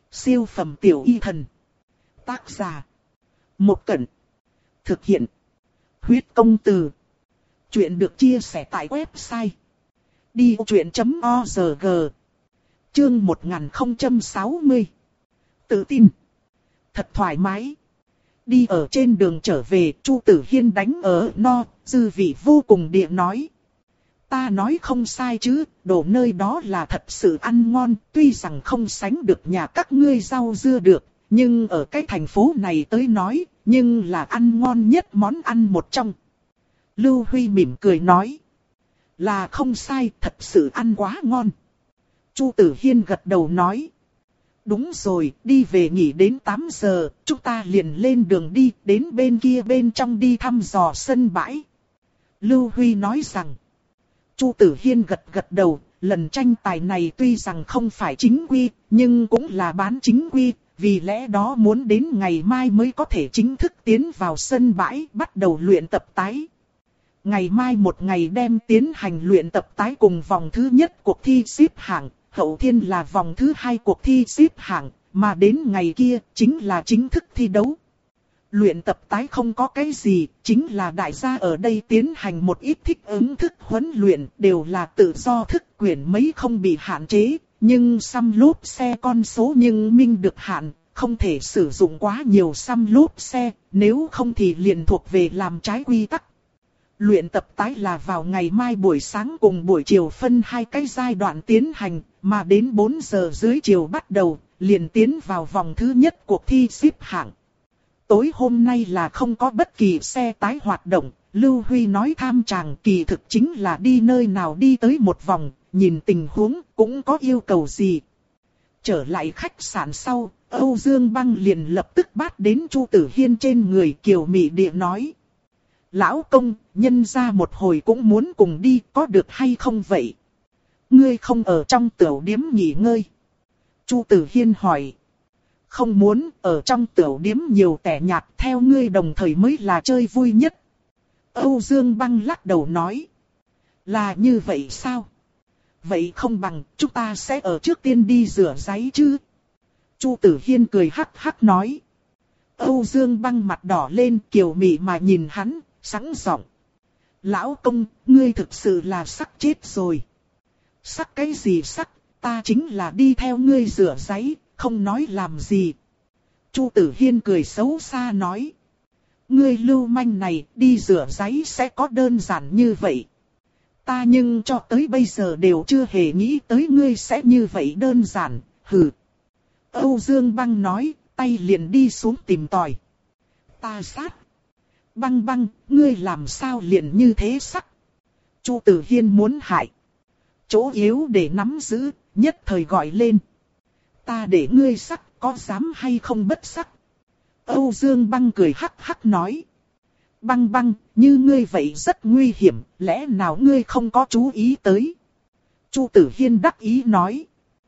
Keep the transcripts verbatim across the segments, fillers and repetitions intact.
Siêu phẩm tiểu y thần. Tác giả. Một Cẩn. Thực hiện. Huyết công từ. Chuyện được chia sẻ tại website đi vô chuyện chấm org. Chương một nghìn không trăm sáu mươi. Tự tin. Thật thoải mái. Đi ở trên đường trở về, Chu Tử Hiên đánh ở no, dư vị vô cùng địa nói. Ta nói không sai chứ, đồ nơi đó là thật sự ăn ngon, tuy rằng không sánh được nhà các ngươi rau dưa được, nhưng ở cái thành phố này tới nói, nhưng là ăn ngon nhất món ăn một trong. Lưu Huy mỉm cười nói. Là không sai, thật sự ăn quá ngon. Chu Tử Hiên gật đầu nói. Đúng rồi, đi về nghỉ đến tám giờ, chúng ta liền lên đường đi, đến bên kia bên trong đi thăm dò sân bãi. Lưu Huy nói rằng. Chu Tử Hiên gật gật đầu, lần tranh tài này tuy rằng không phải chính quy, nhưng cũng là bán chính quy, vì lẽ đó muốn đến ngày mai mới có thể chính thức tiến vào sân bãi, bắt đầu luyện tập tái. Ngày mai một ngày đem tiến hành luyện tập tái cùng vòng thứ nhất cuộc thi xếp hạng, hậu thiên là vòng thứ hai cuộc thi xếp hạng, mà đến ngày kia chính là chính thức thi đấu. Luyện tập tái không có cái gì, chính là đại gia ở đây tiến hành một ít thích ứng thức huấn luyện, đều là tự do thức quyển mấy không bị hạn chế, nhưng xăm lốp xe con số nhưng minh được hạn, không thể sử dụng quá nhiều xăm lốp xe, nếu không thì liền thuộc về làm trái quy tắc. Luyện tập tái là vào ngày mai buổi sáng cùng buổi chiều phân hai cái giai đoạn tiến hành, mà đến bốn giờ dưới chiều bắt đầu, liền tiến vào vòng thứ nhất cuộc thi xếp hạng. Tối hôm nay là không có bất kỳ xe tái hoạt động, Lưu Huy nói tham chàng kỳ thực chính là đi nơi nào đi tới một vòng, nhìn tình huống cũng có yêu cầu gì. Trở lại khách sạn sau, Âu Dương Băng liền lập tức bắt đến Chu Tử Hiên trên người kiều mị địa nói. Lão công, nhân ra một hồi cũng muốn cùng đi, có được hay không vậy? Ngươi không ở trong tiểu điếm nghỉ ngơi. Chu Tử Hiên hỏi. Không muốn, ở trong tiểu điếm nhiều tẻ nhạt, theo ngươi đồng thời mới là chơi vui nhất. Âu Dương Băng lắc đầu nói. Là như vậy sao? Vậy không bằng, chúng ta sẽ ở trước tiên đi rửa ráy chứ? Chu Tử Hiên cười hắc hắc nói. Âu Dương Băng mặt đỏ lên kiều mị mà nhìn hắn, sẵn giọng. Lão công, ngươi thực sự là sắc chết rồi. Sắc cái gì sắc, ta chính là đi theo ngươi rửa ráy. Không nói làm gì. Chu Tử Hiên cười xấu xa nói. Ngươi lưu manh này đi rửa ráy sẽ có đơn giản như vậy. Ta nhưng cho tới bây giờ đều chưa hề nghĩ tới ngươi sẽ như vậy đơn giản. Hừ. Âu Dương Băng nói, tay liền đi xuống tìm tòi. Ta sát. Băng băng, ngươi làm sao liền như thế sắc. Chu Tử Hiên muốn hại. Chỗ yếu để nắm giữ, nhất thời gọi lên. Ta để ngươi sắc, có dám hay không bất sắc? Âu Dương Băng cười hắc hắc nói. Băng băng, như ngươi vậy rất nguy hiểm, lẽ nào ngươi không có chú ý tới? Chu Tử Hiên đắc ý nói.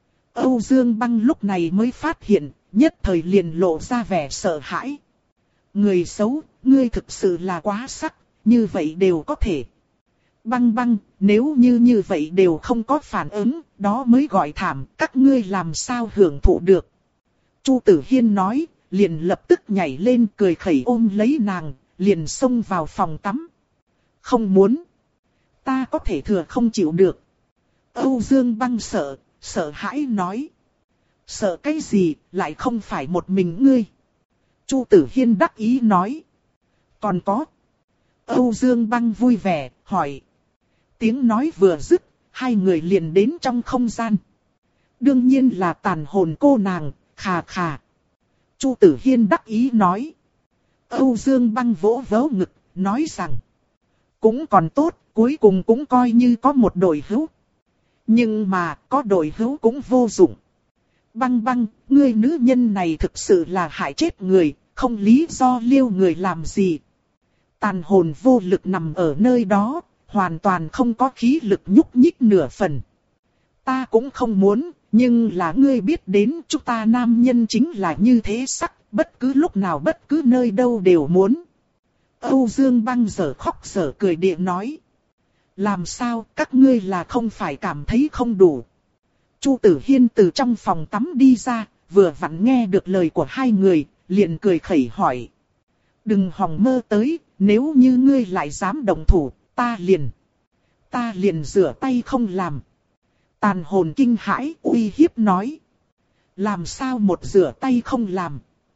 Âu Dương Băng lúc này mới phát hiện, nhất thời liền lộ ra vẻ sợ hãi. Người xấu, ngươi thực sự là quá sắc, như vậy đều có thể. Băng băng, nếu như như vậy đều không có phản ứng, đó mới gọi thảm, các ngươi làm sao hưởng thụ được. Chu Tử Hiên nói, liền lập tức nhảy lên cười khẩy ôm lấy nàng, liền xông vào phòng tắm. Không muốn. Ta có thể thừa không chịu được. Âu Dương Băng sợ, sợ hãi nói. Sợ cái gì, lại không phải một mình ngươi. Chu Tử Hiên đắc ý nói. Còn có. Âu Dương Băng vui vẻ, hỏi. Tiếng nói vừa dứt, hai người liền đến trong không gian. Đương nhiên là tàn hồn cô nàng, khà khà. Chu Tử Hiên đắc ý nói. Âu Dương Băng vỗ vỗ ngực, nói rằng. Cũng còn tốt, cuối cùng cũng coi như có một đội hữu. Nhưng mà, có đội hữu cũng vô dụng. Băng băng, ngươi nữ nhân này thực sự là hại chết người, không lý do liêu người làm gì. Tàn hồn vô lực nằm ở nơi đó. Hoàn toàn không có khí lực nhúc nhích nửa phần. Ta cũng không muốn, nhưng là ngươi biết đến chúng ta nam nhân chính là như thế sắc, bất cứ lúc nào bất cứ nơi đâu đều muốn. Âu Dương Băng giờ khóc giờ cười địa nói. Làm sao các ngươi là không phải cảm thấy không đủ. Chu Tử Hiên từ trong phòng tắm đi ra, vừa vặn nghe được lời của hai người, liền cười khẩy hỏi. Đừng hòng mơ tới, nếu như ngươi lại dám động thủ, ta liền, ta liền rửa tay không làm. Tàn hồn kinh hãi uy hiếp nói. Làm sao một rửa tay không làm?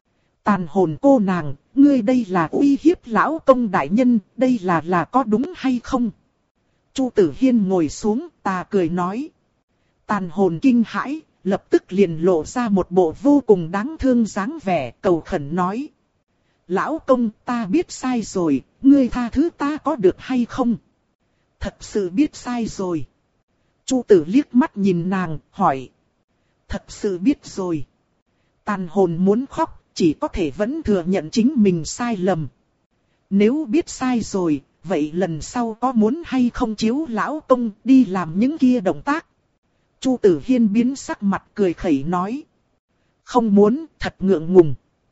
Tàn hồn cô nàng, ngươi đây là uy hiếp lão công đại nhân, đây là là có đúng hay không? Chu Tử Hiên ngồi xuống, ta cười nói. Tàn hồn kinh hãi, lập tức liền lộ ra một bộ vô cùng đáng thương dáng vẻ, cầu khẩn nói. Lão công, ta biết sai rồi, ngươi tha thứ ta có được hay không? Thật sự biết sai rồi. Chu Tử liếc mắt nhìn nàng, hỏi. Thật sự biết rồi. Tàn hồn muốn khóc, chỉ có thể vẫn thừa nhận chính mình sai lầm. Nếu biết sai rồi, vậy lần sau có muốn hay không chiếu lão công đi làm những kia động tác? Chu Tử Hiên biến sắc mặt cười khẩy nói. Không muốn, thật ngượng ngùng.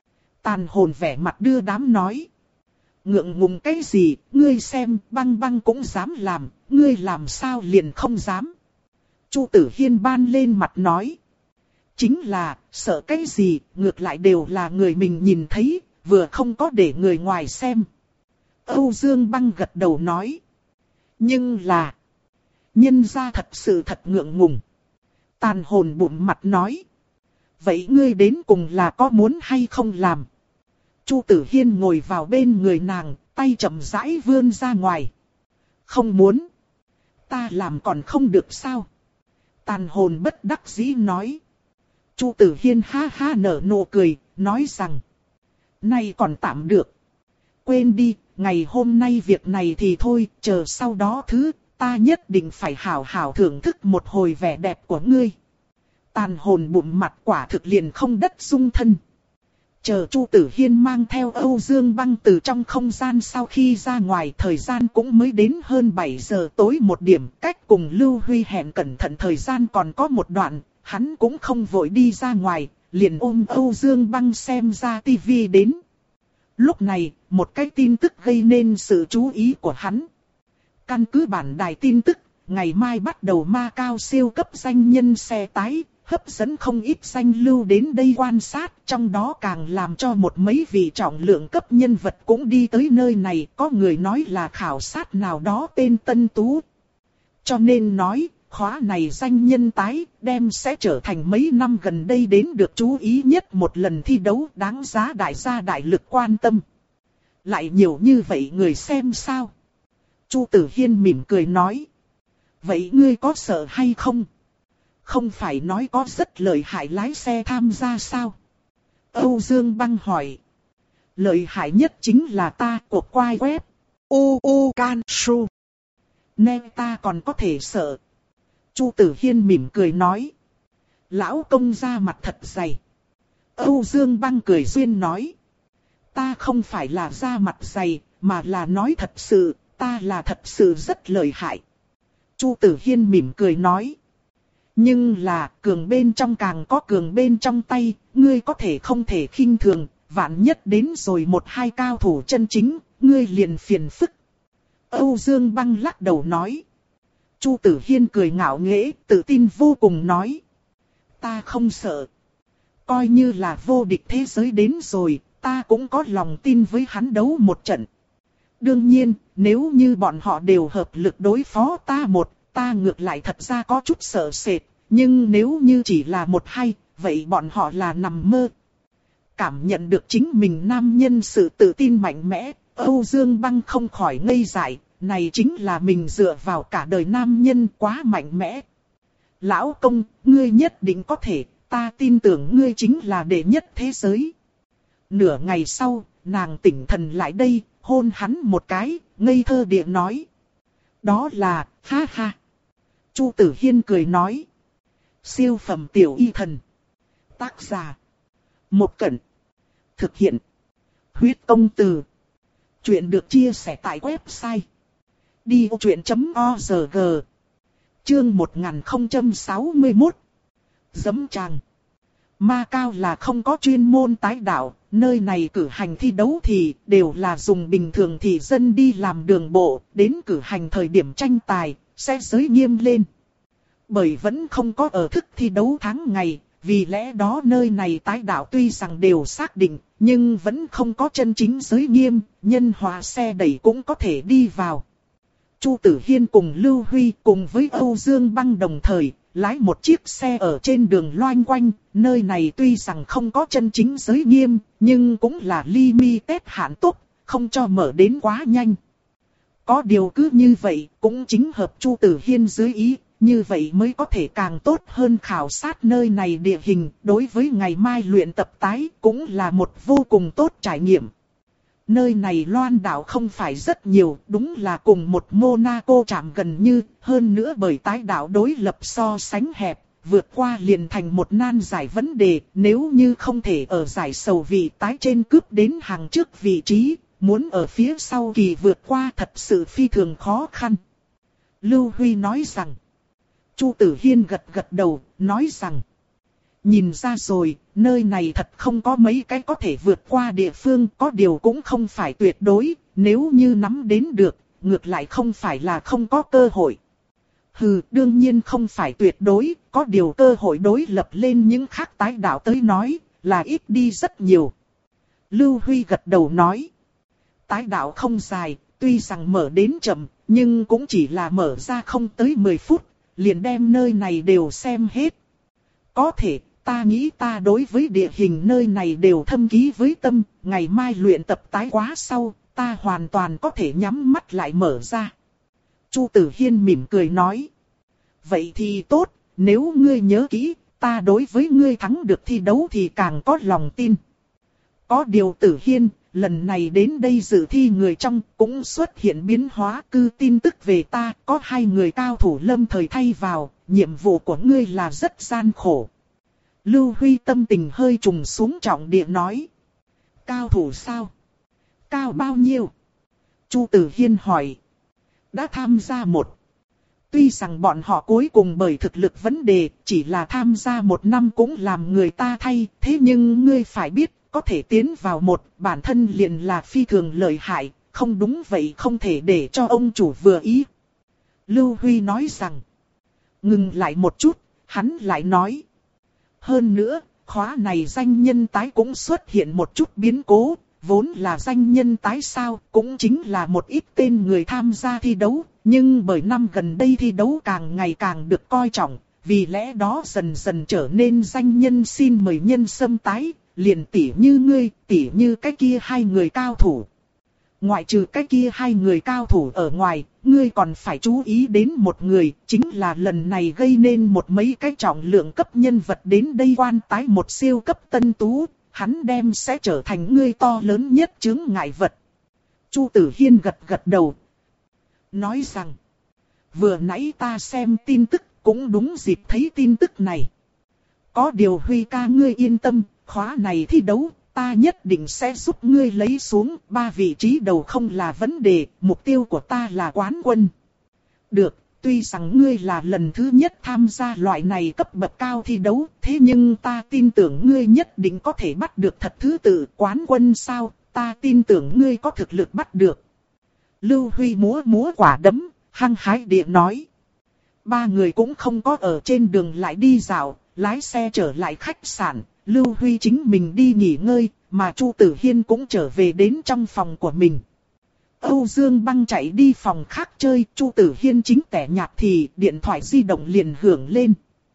Tàn hồn vẻ mặt đưa đám nói. Ngượng ngùng cái gì, ngươi xem, băng băng cũng dám làm, ngươi làm sao liền không dám. Chu Tử Hiên ban lên mặt nói. Chính là, sợ cái gì, ngược lại đều là người mình nhìn thấy, vừa không có để người ngoài xem. Âu Dương Băng gật đầu nói. Nhưng là, nhân gia thật sự thật ngượng ngùng. Tàn hồn bụng mặt nói. Vậy ngươi đến cùng là có muốn hay không làm? Chu Tử Hiên ngồi vào bên người nàng, tay chậm rãi vươn ra ngoài. Không muốn. Ta làm còn không được sao? Tàn hồn bất đắc dĩ nói. Chu Tử Hiên ha ha nở nụ cười, nói rằng. Này còn tạm được. Quên đi, ngày hôm nay việc này thì thôi, chờ sau đó thứ, ta nhất định phải hảo hảo thưởng thức một hồi vẻ đẹp của ngươi. Tàn hồn bụng mặt quả thực liền không đất dung thân. Chờ Chu Tử Hiên mang theo Âu Dương Băng từ trong không gian sau khi ra ngoài, thời gian cũng mới đến hơn bảy giờ tối một điểm, cách cùng Lưu Huy hẹn cẩn thận thời gian còn có một đoạn, hắn cũng không vội đi ra ngoài, liền ôm Âu Dương Băng xem ra tivi đến. Lúc này, một cái tin tức gây nên sự chú ý của hắn. Căn cứ bản đài tin tức, ngày mai bắt đầu ma cao siêu cấp danh nhân xe tái, hấp dẫn không ít danh lưu đến đây quan sát, trong đó càng làm cho một mấy vị trọng lượng cấp nhân vật cũng đi tới nơi này, có người nói là khảo sát nào đó tên Tân Tú. Cho nên nói, khóa này danh nhân tái, đem sẽ trở thành mấy năm gần đây đến được chú ý nhất một lần thi đấu đáng giá đại gia đại lực quan tâm. Lại nhiều như vậy người xem sao? Chu Tử Hiên mỉm cười nói. Vậy ngươi có sợ hay không? Không phải nói có rất lợi hại lái xe tham gia sao? Âu Dương Băng hỏi. Lợi hại nhất chính là ta cuộc quay web. U U Can Su. Nên ta còn có thể sợ. Chu Tử Hiên mỉm cười nói. Lão công ra mặt thật dày. Âu Dương Băng cười duyên nói. Ta không phải là ra mặt dày, mà là nói thật sự, ta là thật sự rất lợi hại. Chu Tử Hiên mỉm cười nói. Nhưng là cường bên trong càng có cường bên trong tay, ngươi có thể không thể khinh thường, vạn nhất đến rồi một hai cao thủ chân chính, ngươi liền phiền phức. Âu Dương Băng lắc đầu nói. Chu Tử Hiên cười ngạo nghễ, tự tin vô cùng nói. Ta không sợ. Coi như là vô địch thế giới đến rồi, ta cũng có lòng tin với hắn đấu một trận. Đương nhiên, nếu như bọn họ đều hợp lực đối phó ta một, ta ngược lại thật ra có chút sợ sệt, nhưng nếu như chỉ là một hay, vậy bọn họ là nằm mơ. Cảm nhận được chính mình nam nhân sự tự tin mạnh mẽ, Âu Dương Băng không khỏi ngây dại, này chính là mình dựa vào cả đời nam nhân quá mạnh mẽ. Lão công, ngươi nhất định có thể, ta tin tưởng ngươi chính là đệ nhất thế giới. Nửa ngày sau, nàng tỉnh thần lại đây, hôn hắn một cái, ngây thơ địa nói. Đó là, ha ha. Chu Tử Hiên cười nói. Siêu phẩm tiểu y thần. Tác giả. Một Cẩn. Thực hiện. Huyết công từ. Chuyện được chia sẻ tại website. đi ô chuyện chấm org. Chương một nghìn không trăm sáu mươi mốt. Dấm tràng. Ma Cao là không có chuyên môn tái đạo, nơi này cử hành thi đấu thì đều là dùng bình thường thị dân đi làm đường bộ, đến cử hành thời điểm tranh tài, sẽ giới nghiêm lên. Bởi vẫn không có ở thức thi đấu tháng ngày, vì lẽ đó nơi này tái đạo tuy rằng đều xác định, nhưng vẫn không có chân chính giới nghiêm, nhân hòa xe đẩy cũng có thể đi vào. Chu Tử Hiên cùng Lưu Huy cùng với Âu Dương Băng đồng thời, lái một chiếc xe ở trên đường loanh quanh, nơi này tuy rằng không có chân chính giới nghiêm, nhưng cũng là limited hạn tốc, không cho mở đến quá nhanh. Có điều cứ như vậy, cũng chính hợp Chu Tử Hiên dưới ý, như vậy mới có thể càng tốt hơn khảo sát nơi này địa hình, đối với ngày mai luyện tập tái cũng là một vô cùng tốt trải nghiệm. Nơi này loan đảo không phải rất nhiều, đúng là cùng một Monaco chạm gần như, hơn nữa bởi tái đảo đối lập so sánh hẹp, vượt qua liền thành một nan giải vấn đề, nếu như không thể ở giải sầu vị tái trên cướp đến hàng trước vị trí, muốn ở phía sau kỳ vượt qua thật sự phi thường khó khăn. Lưu Huy nói rằng, Chu Tử Hiên gật gật đầu, nói rằng, nhìn ra rồi, nơi này thật không có mấy cái có thể vượt qua địa phương, có điều cũng không phải tuyệt đối, nếu như nắm đến được, ngược lại không phải là không có cơ hội. Hừ, đương nhiên không phải tuyệt đối, có điều cơ hội đối lập lên những khác tái đạo tới nói, là ít đi rất nhiều. Lưu Huy gật đầu nói, tái đạo không dài, tuy rằng mở đến chậm, nhưng cũng chỉ là mở ra không tới mười phút, liền đem nơi này đều xem hết. Có thể, ta nghĩ ta đối với địa hình nơi này đều thâm ký với tâm, ngày mai luyện tập tái quá sau, ta hoàn toàn có thể nhắm mắt lại mở ra. Chu Tử Hiên mỉm cười nói, vậy thì tốt, nếu ngươi nhớ kỹ, ta đối với ngươi thắng được thi đấu thì càng có lòng tin. Có điều Tử Hiên, lần này đến đây dự thi người trong cũng xuất hiện biến hóa, cư tin tức về ta, có hai người cao thủ lâm thời thay vào, nhiệm vụ của ngươi là rất gian khổ. Lưu Huy tâm tình hơi trùng xuống trọng địa nói. Cao thủ sao? Cao bao nhiêu? Chu Tử Hiên hỏi. Đã tham gia một. Tuy rằng bọn họ cuối cùng bởi thực lực vấn đề, chỉ là tham gia một năm cũng làm người ta thay, thế nhưng ngươi phải biết, có thể tiến vào một, bản thân liền là phi thường lợi hại, không đúng vậy không thể để cho ông chủ vừa ý. Lưu Huy nói rằng. Ngừng lại một chút, hắn lại nói. Hơn nữa, khóa này danh nhân tái cũng xuất hiện một chút biến cố, vốn là danh nhân tái sao, cũng chính là một ít tên người tham gia thi đấu, nhưng bởi năm gần đây thi đấu càng ngày càng được coi trọng, vì lẽ đó dần dần trở nên danh nhân xin mời nhân xâm tái, liền tỉ như ngươi, tỉ như cái kia hai người cao thủ. Ngoại trừ cái kia hai người cao thủ ở ngoài, ngươi còn phải chú ý đến một người, chính là lần này gây nên một mấy cái trọng lượng cấp nhân vật đến đây quan tái một siêu cấp tân tú, hắn đem sẽ trở thành ngươi to lớn nhất chướng ngại vật. Chu Tử Hiên gật gật đầu, nói rằng, vừa nãy ta xem tin tức, cũng đúng dịp thấy tin tức này. Có điều Huy ca ngươi yên tâm, khóa này thi đấu, ta nhất định sẽ giúp ngươi lấy xuống, ba vị trí đầu không là vấn đề, mục tiêu của ta là quán quân. Được, tuy rằng ngươi là lần thứ nhất tham gia loại này cấp bậc cao thi đấu, thế nhưng ta tin tưởng ngươi nhất định có thể bắt được thật thứ tự quán quân sao, ta tin tưởng ngươi có thực lực bắt được. Lưu Huy múa múa quả đấm, hăng hái địa nói. Ba người cũng không có ở trên đường lại đi dạo, lái xe trở lại khách sạn. Lưu Huy chính mình đi nghỉ ngơi, mà Chu Tử Hiên cũng trở về đến trong phòng của mình. Âu Dương Băng chạy đi phòng khác chơi, Chu Tử Hiên chính tẻ nhạt thì điện thoại di động liền hưởng lên.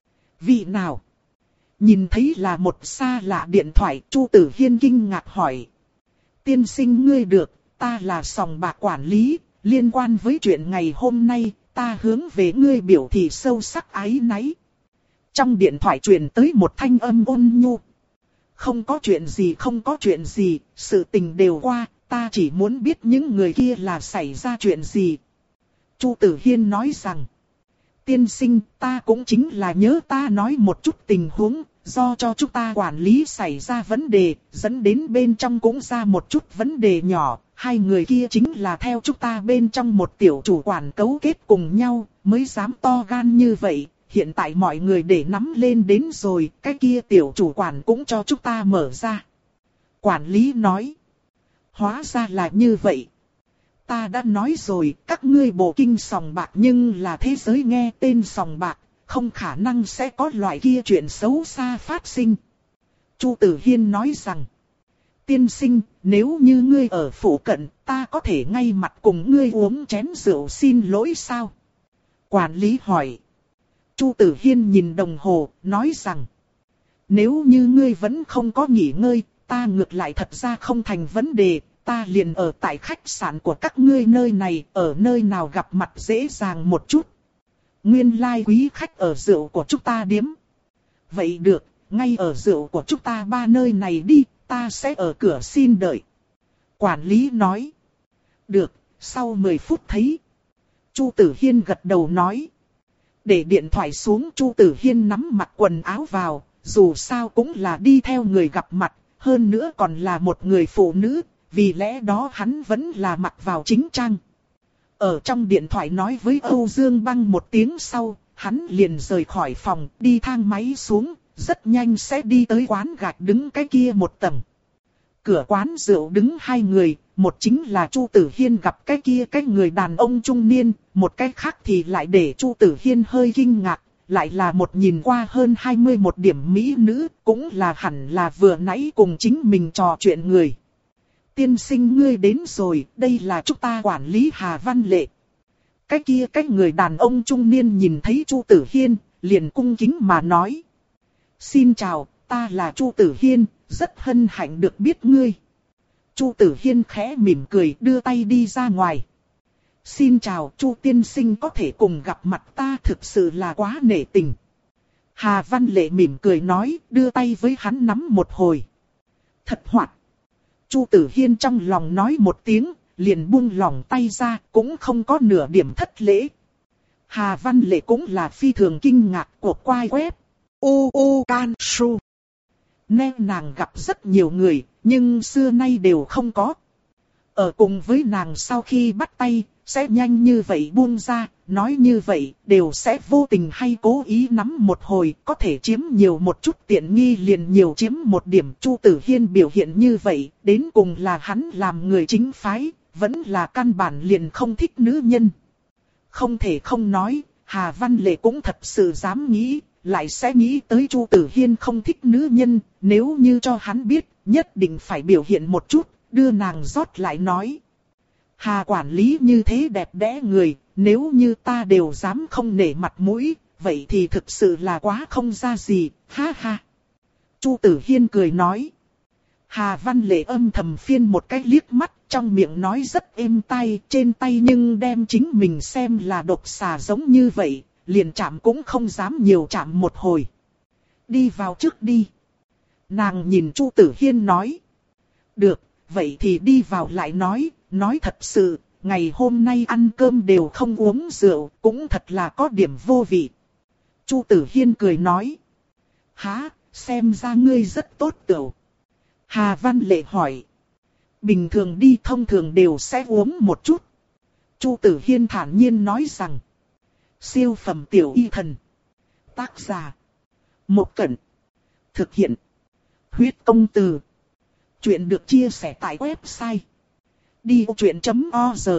Vị nào? Nhìn thấy là một xa lạ điện thoại, Chu Tử Hiên kinh ngạc hỏi. Tiên sinh ngươi được, ta là sòng bạc quản lý, liên quan với chuyện ngày hôm nay, ta hướng về ngươi biểu thị sâu sắc áy náy. Trong điện thoại truyền tới một thanh âm ôn nhu. Không có chuyện gì không có chuyện gì, sự tình đều qua, ta chỉ muốn biết những người kia là xảy ra chuyện gì. Chu Tử Hiên nói rằng, tiên sinh ta cũng chính là nhớ ta nói một chút tình huống, do cho chúng ta quản lý xảy ra vấn đề, dẫn đến bên trong cũng ra một chút vấn đề nhỏ. Hai người kia chính là theo chúng ta bên trong một tiểu chủ quản cấu kết cùng nhau, mới dám to gan như vậy. Hiện tại mọi người để nắm lên đến rồi, cái kia tiểu chủ quản cũng cho chúng ta mở ra. Quản lý nói. Hóa ra là như vậy. Ta đã nói rồi, các ngươi bộ kinh sòng bạc nhưng là thế giới nghe tên sòng bạc, không khả năng sẽ có loại kia chuyện xấu xa phát sinh. Chu Tử Hiên nói rằng, tiên sinh, nếu như ngươi ở phủ cận, ta có thể ngay mặt cùng ngươi uống chén rượu xin lỗi sao? Quản lý hỏi. Chu Tử Hiên nhìn đồng hồ, nói rằng, nếu như ngươi vẫn không có nghỉ ngơi, ta ngược lại thật ra không thành vấn đề, ta liền ở tại khách sạn của các ngươi nơi này, ở nơi nào gặp mặt dễ dàng một chút. Nguyên lai quý khách ở rượu của chúng ta điếm. Vậy được, ngay ở rượu của chúng ta ba nơi này đi, ta sẽ ở cửa xin đợi. Quản lý nói. Được, sau mười phút thấy. Chu Tử Hiên gật đầu nói. Để điện thoại xuống, Chu Tử Hiên nắm mặc quần áo vào, dù sao cũng là đi theo người gặp mặt, hơn nữa còn là một người phụ nữ, vì lẽ đó hắn vẫn là mặc vào chính trang. Ở trong điện thoại nói với Âu Dương Băng một tiếng sau, hắn liền rời khỏi phòng, đi thang máy xuống, rất nhanh sẽ đi tới quán gạch đứng cái kia một tầng. Cửa quán rượu đứng hai người, một chính là Chu Tử Hiên gặp cái kia cái người đàn ông trung niên, một cái khác thì lại để Chu Tử Hiên hơi kinh ngạc, lại là một nhìn qua hơn hai mươi một điểm mỹ nữ, cũng là hẳn là vừa nãy cùng chính mình trò chuyện người. Tiên sinh ngươi đến rồi, đây là chúng ta quản lý Hà Văn Lệ. Cái kia cái người đàn ông trung niên nhìn thấy Chu Tử Hiên, liền cung kính mà nói. Xin chào, ta là Chu Tử Hiên, rất hân hạnh được biết ngươi. Chu Tử Hiên khẽ mỉm cười đưa tay đi ra ngoài. Xin chào Chu tiên sinh, có thể cùng gặp mặt ta thực sự là quá nể tình. Hà Văn Lệ mỉm cười nói, đưa tay với hắn nắm một hồi. Thật hoạt. Chu Tử Hiên trong lòng nói một tiếng, liền buông lỏng tay ra, cũng không có nửa điểm thất lễ. Hà Văn Lệ cũng là phi thường kinh ngạc của quai web. U U Can Su. Nên nàng gặp rất nhiều người, nhưng xưa nay đều không có. Ở cùng với nàng sau khi bắt tay, sẽ nhanh như vậy buông ra, nói như vậy, đều sẽ vô tình hay cố ý nắm một hồi, có thể chiếm nhiều một chút tiện nghi liền nhiều chiếm một điểm. Chu Tử Hiên biểu hiện như vậy, đến cùng là hắn làm người chính phái, vẫn là căn bản liền không thích nữ nhân. Không thể không nói, Hà Văn Lệ cũng thật sự dám nghĩ, lại sẽ nghĩ tới Chu Tử Hiên không thích nữ nhân, nếu như cho hắn biết, nhất định phải biểu hiện một chút, đưa nàng rót lại nói. Hà quản lý như thế đẹp đẽ người, nếu như ta đều dám không nể mặt mũi, vậy thì thực sự là quá không ra gì, ha ha. Chu Tử Hiên cười nói. Hà Văn Lệ âm thầm phiên một cái liếc mắt, trong miệng nói rất êm tai, trên tay nhưng đem chính mình xem là độc xà giống như vậy, liền chạm cũng không dám nhiều chạm một hồi. Đi vào trước đi. Nàng nhìn Chu Tử Hiên nói. Được, vậy thì đi vào lại nói, nói thật sự, ngày hôm nay ăn cơm đều không uống rượu, cũng thật là có điểm vô vị. Chu Tử Hiên cười nói. Hả, xem ra ngươi rất tốt tửu. Hà Văn Lệ hỏi. Bình thường đi thông thường đều sẽ uống một chút. Chu Tử Hiên thản nhiên nói rằng. Siêu phẩm tiểu y thần. Tác giả. Một Cẩn. Thực hiện. Huyết công từ. Chuyện được chia sẻ tại website. đi ô chuyện chấm org.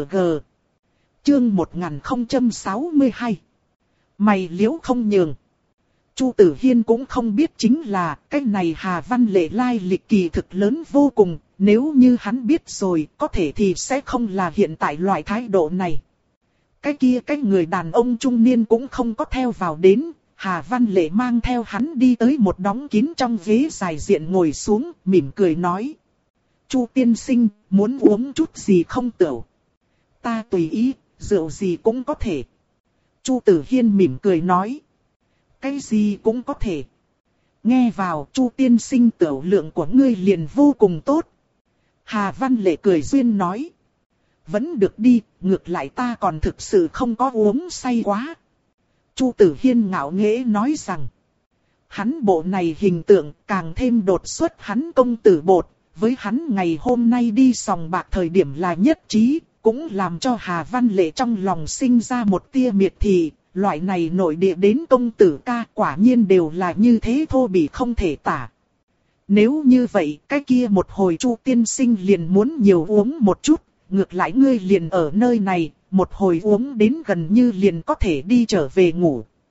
Chương một nghìn không trăm sáu mươi hai. Mày liếu không nhường. Chu Tử Hiên cũng không biết chính là cái này Hà Văn Lệ lai lịch kỳ thực lớn vô cùng. Nếu như hắn biết rồi, có thể thì sẽ không là hiện tại loại thái độ này. Cái kia cái người đàn ông trung niên cũng không có theo vào đến. Hà Văn Lệ mang theo hắn đi tới một đóng kín trong ghế dài diện ngồi xuống, mỉm cười nói. Chu tiên sinh, muốn uống chút gì không tửu? Ta tùy ý, rượu gì cũng có thể. Chu Tử Hiên mỉm cười nói. Cái gì cũng có thể. Nghe vào, Chu tiên sinh tửu lượng của ngươi liền vô cùng tốt. Hà Văn Lệ cười duyên nói. Vẫn được đi, ngược lại ta còn thực sự không có uống say quá. Chu Tử Hiên ngạo nghễ nói rằng. Hắn bộ này hình tượng càng thêm đột xuất hắn công tử bột. Với hắn ngày hôm nay đi sòng bạc thời điểm là nhất trí, cũng làm cho Hà Văn Lệ trong lòng sinh ra một tia miệt thị. Loại này nội địa đến công tử ca quả nhiên đều là như thế thô bỉ không thể tả. Nếu như vậy, cái kia một hồi Chu tiên sinh liền muốn nhiều uống một chút, ngược lại ngươi liền ở nơi này, một hồi uống đến gần như liền có thể đi trở về ngủ.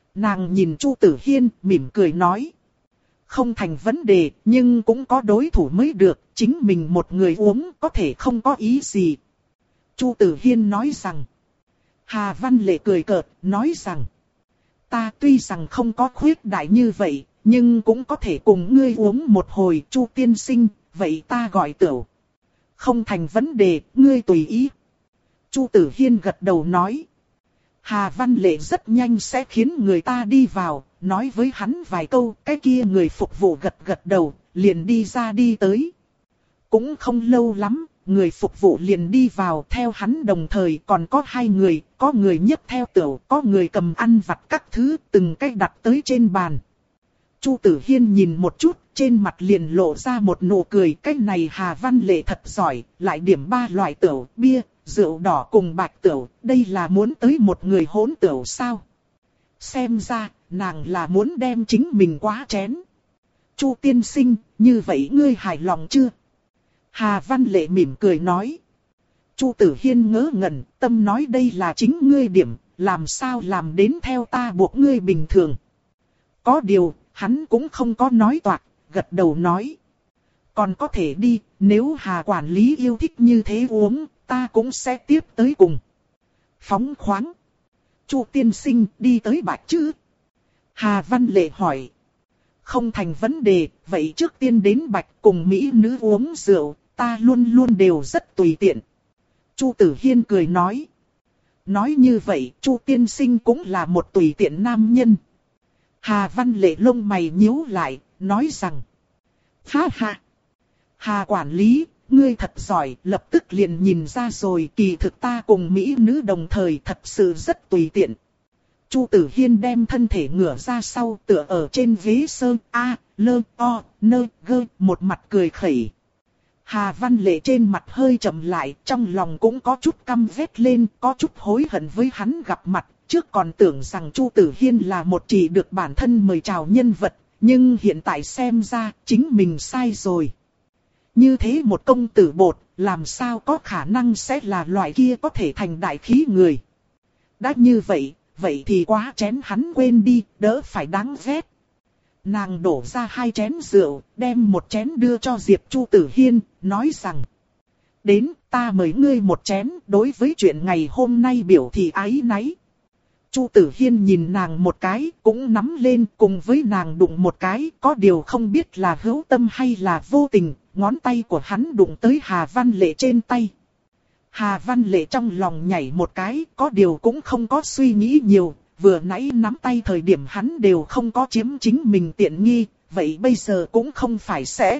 Nàng nhìn Chu Tử Hiên, mỉm cười nói. Không thành vấn đề, nhưng cũng có đối thủ mới được, chính mình một người uống có thể không có ý gì. Chu Tử Hiên nói rằng. Hà Văn Lệ cười cợt, nói rằng. Ta tuy rằng không có khuyết đại như vậy, nhưng cũng có thể cùng ngươi uống một hồi. Chu tiên sinh, vậy ta gọi Tửu. Không thành vấn đề, ngươi tùy ý. Chu Tử Hiên gật đầu nói. Hà Văn Lệ rất nhanh sẽ khiến người ta đi vào, nói với hắn vài câu, cái kia người phục vụ gật gật đầu, liền đi ra đi tới. Cũng không lâu lắm, người phục vụ liền đi vào, theo hắn đồng thời còn có hai người, có người nhấc theo tửu, có người cầm ăn vặt các thứ, từng cách đặt tới trên bàn. Chu Tử Hiên nhìn một chút, trên mặt liền lộ ra một nụ cười, cái này Hà Văn Lệ thật giỏi, lại điểm ba loại tửu, bia, rượu đỏ cùng bạch tửu, đây là muốn tới một người hỗn tửu sao? Xem ra, nàng là muốn đem chính mình quá chén. Chu tiên sinh, như vậy ngươi hài lòng chưa? Hà Văn Lệ mỉm cười nói. Chu Tử Hiên ngớ ngẩn, tâm nói đây là chính ngươi điểm, làm sao làm đến theo ta buộc ngươi bình thường. Có điều, hắn cũng không có nói toạc, gật đầu nói. Còn có thể đi, nếu Hà quản lý yêu thích như thế uống, ta cũng sẽ tiếp tới cùng. Phóng khoáng. Chu tiên sinh đi tới bạch chứ? Hà Văn Lệ hỏi. Không thành vấn đề, vậy trước tiên đến bạch cùng mỹ nữ uống rượu, ta luôn luôn đều rất tùy tiện. Chu Tử Hiên cười nói. Nói như vậy, Chu tiên sinh cũng là một tùy tiện nam nhân. Hà Văn Lệ lông mày nhíu lại, nói rằng. Ha ha. Hà quản lý, ngươi thật giỏi, lập tức liền nhìn ra rồi, kỳ thực ta cùng mỹ nữ đồng thời thật sự rất tùy tiện. Chu Tử Hiên đem thân thể ngửa ra sau, tựa ở trên ghế sơn a, lơ, o, nơ, gơ, một mặt cười khẩy. Hà Văn Lệ trên mặt hơi chậm lại, trong lòng cũng có chút căm ghét lên, có chút hối hận với hắn gặp mặt, trước còn tưởng rằng Chu Tử Hiên là một chỉ được bản thân mời chào nhân vật, nhưng hiện tại xem ra, chính mình sai rồi. Như thế một công tử bột, làm sao có khả năng sẽ là loại kia có thể thành đại khí người. Đã như vậy, vậy thì quá chén hắn quên đi, đỡ phải đáng ghét. Nàng đổ ra hai chén rượu, đem một chén đưa cho Diệp Chu Tử Hiên, nói rằng. Đến, ta mời ngươi một chén, đối với chuyện ngày hôm nay biểu thị ái náy. Chu Tử Hiên nhìn nàng một cái, cũng nắm lên cùng với nàng đụng một cái, có điều không biết là hữu tâm hay là vô tình, ngón tay của hắn đụng tới Hà Văn Lệ trên tay. Hà Văn Lệ trong lòng nhảy một cái, có điều cũng không có suy nghĩ nhiều, vừa nãy nắm tay thời điểm hắn đều không có chiếm chính mình tiện nghi, vậy bây giờ cũng không phải sẽ.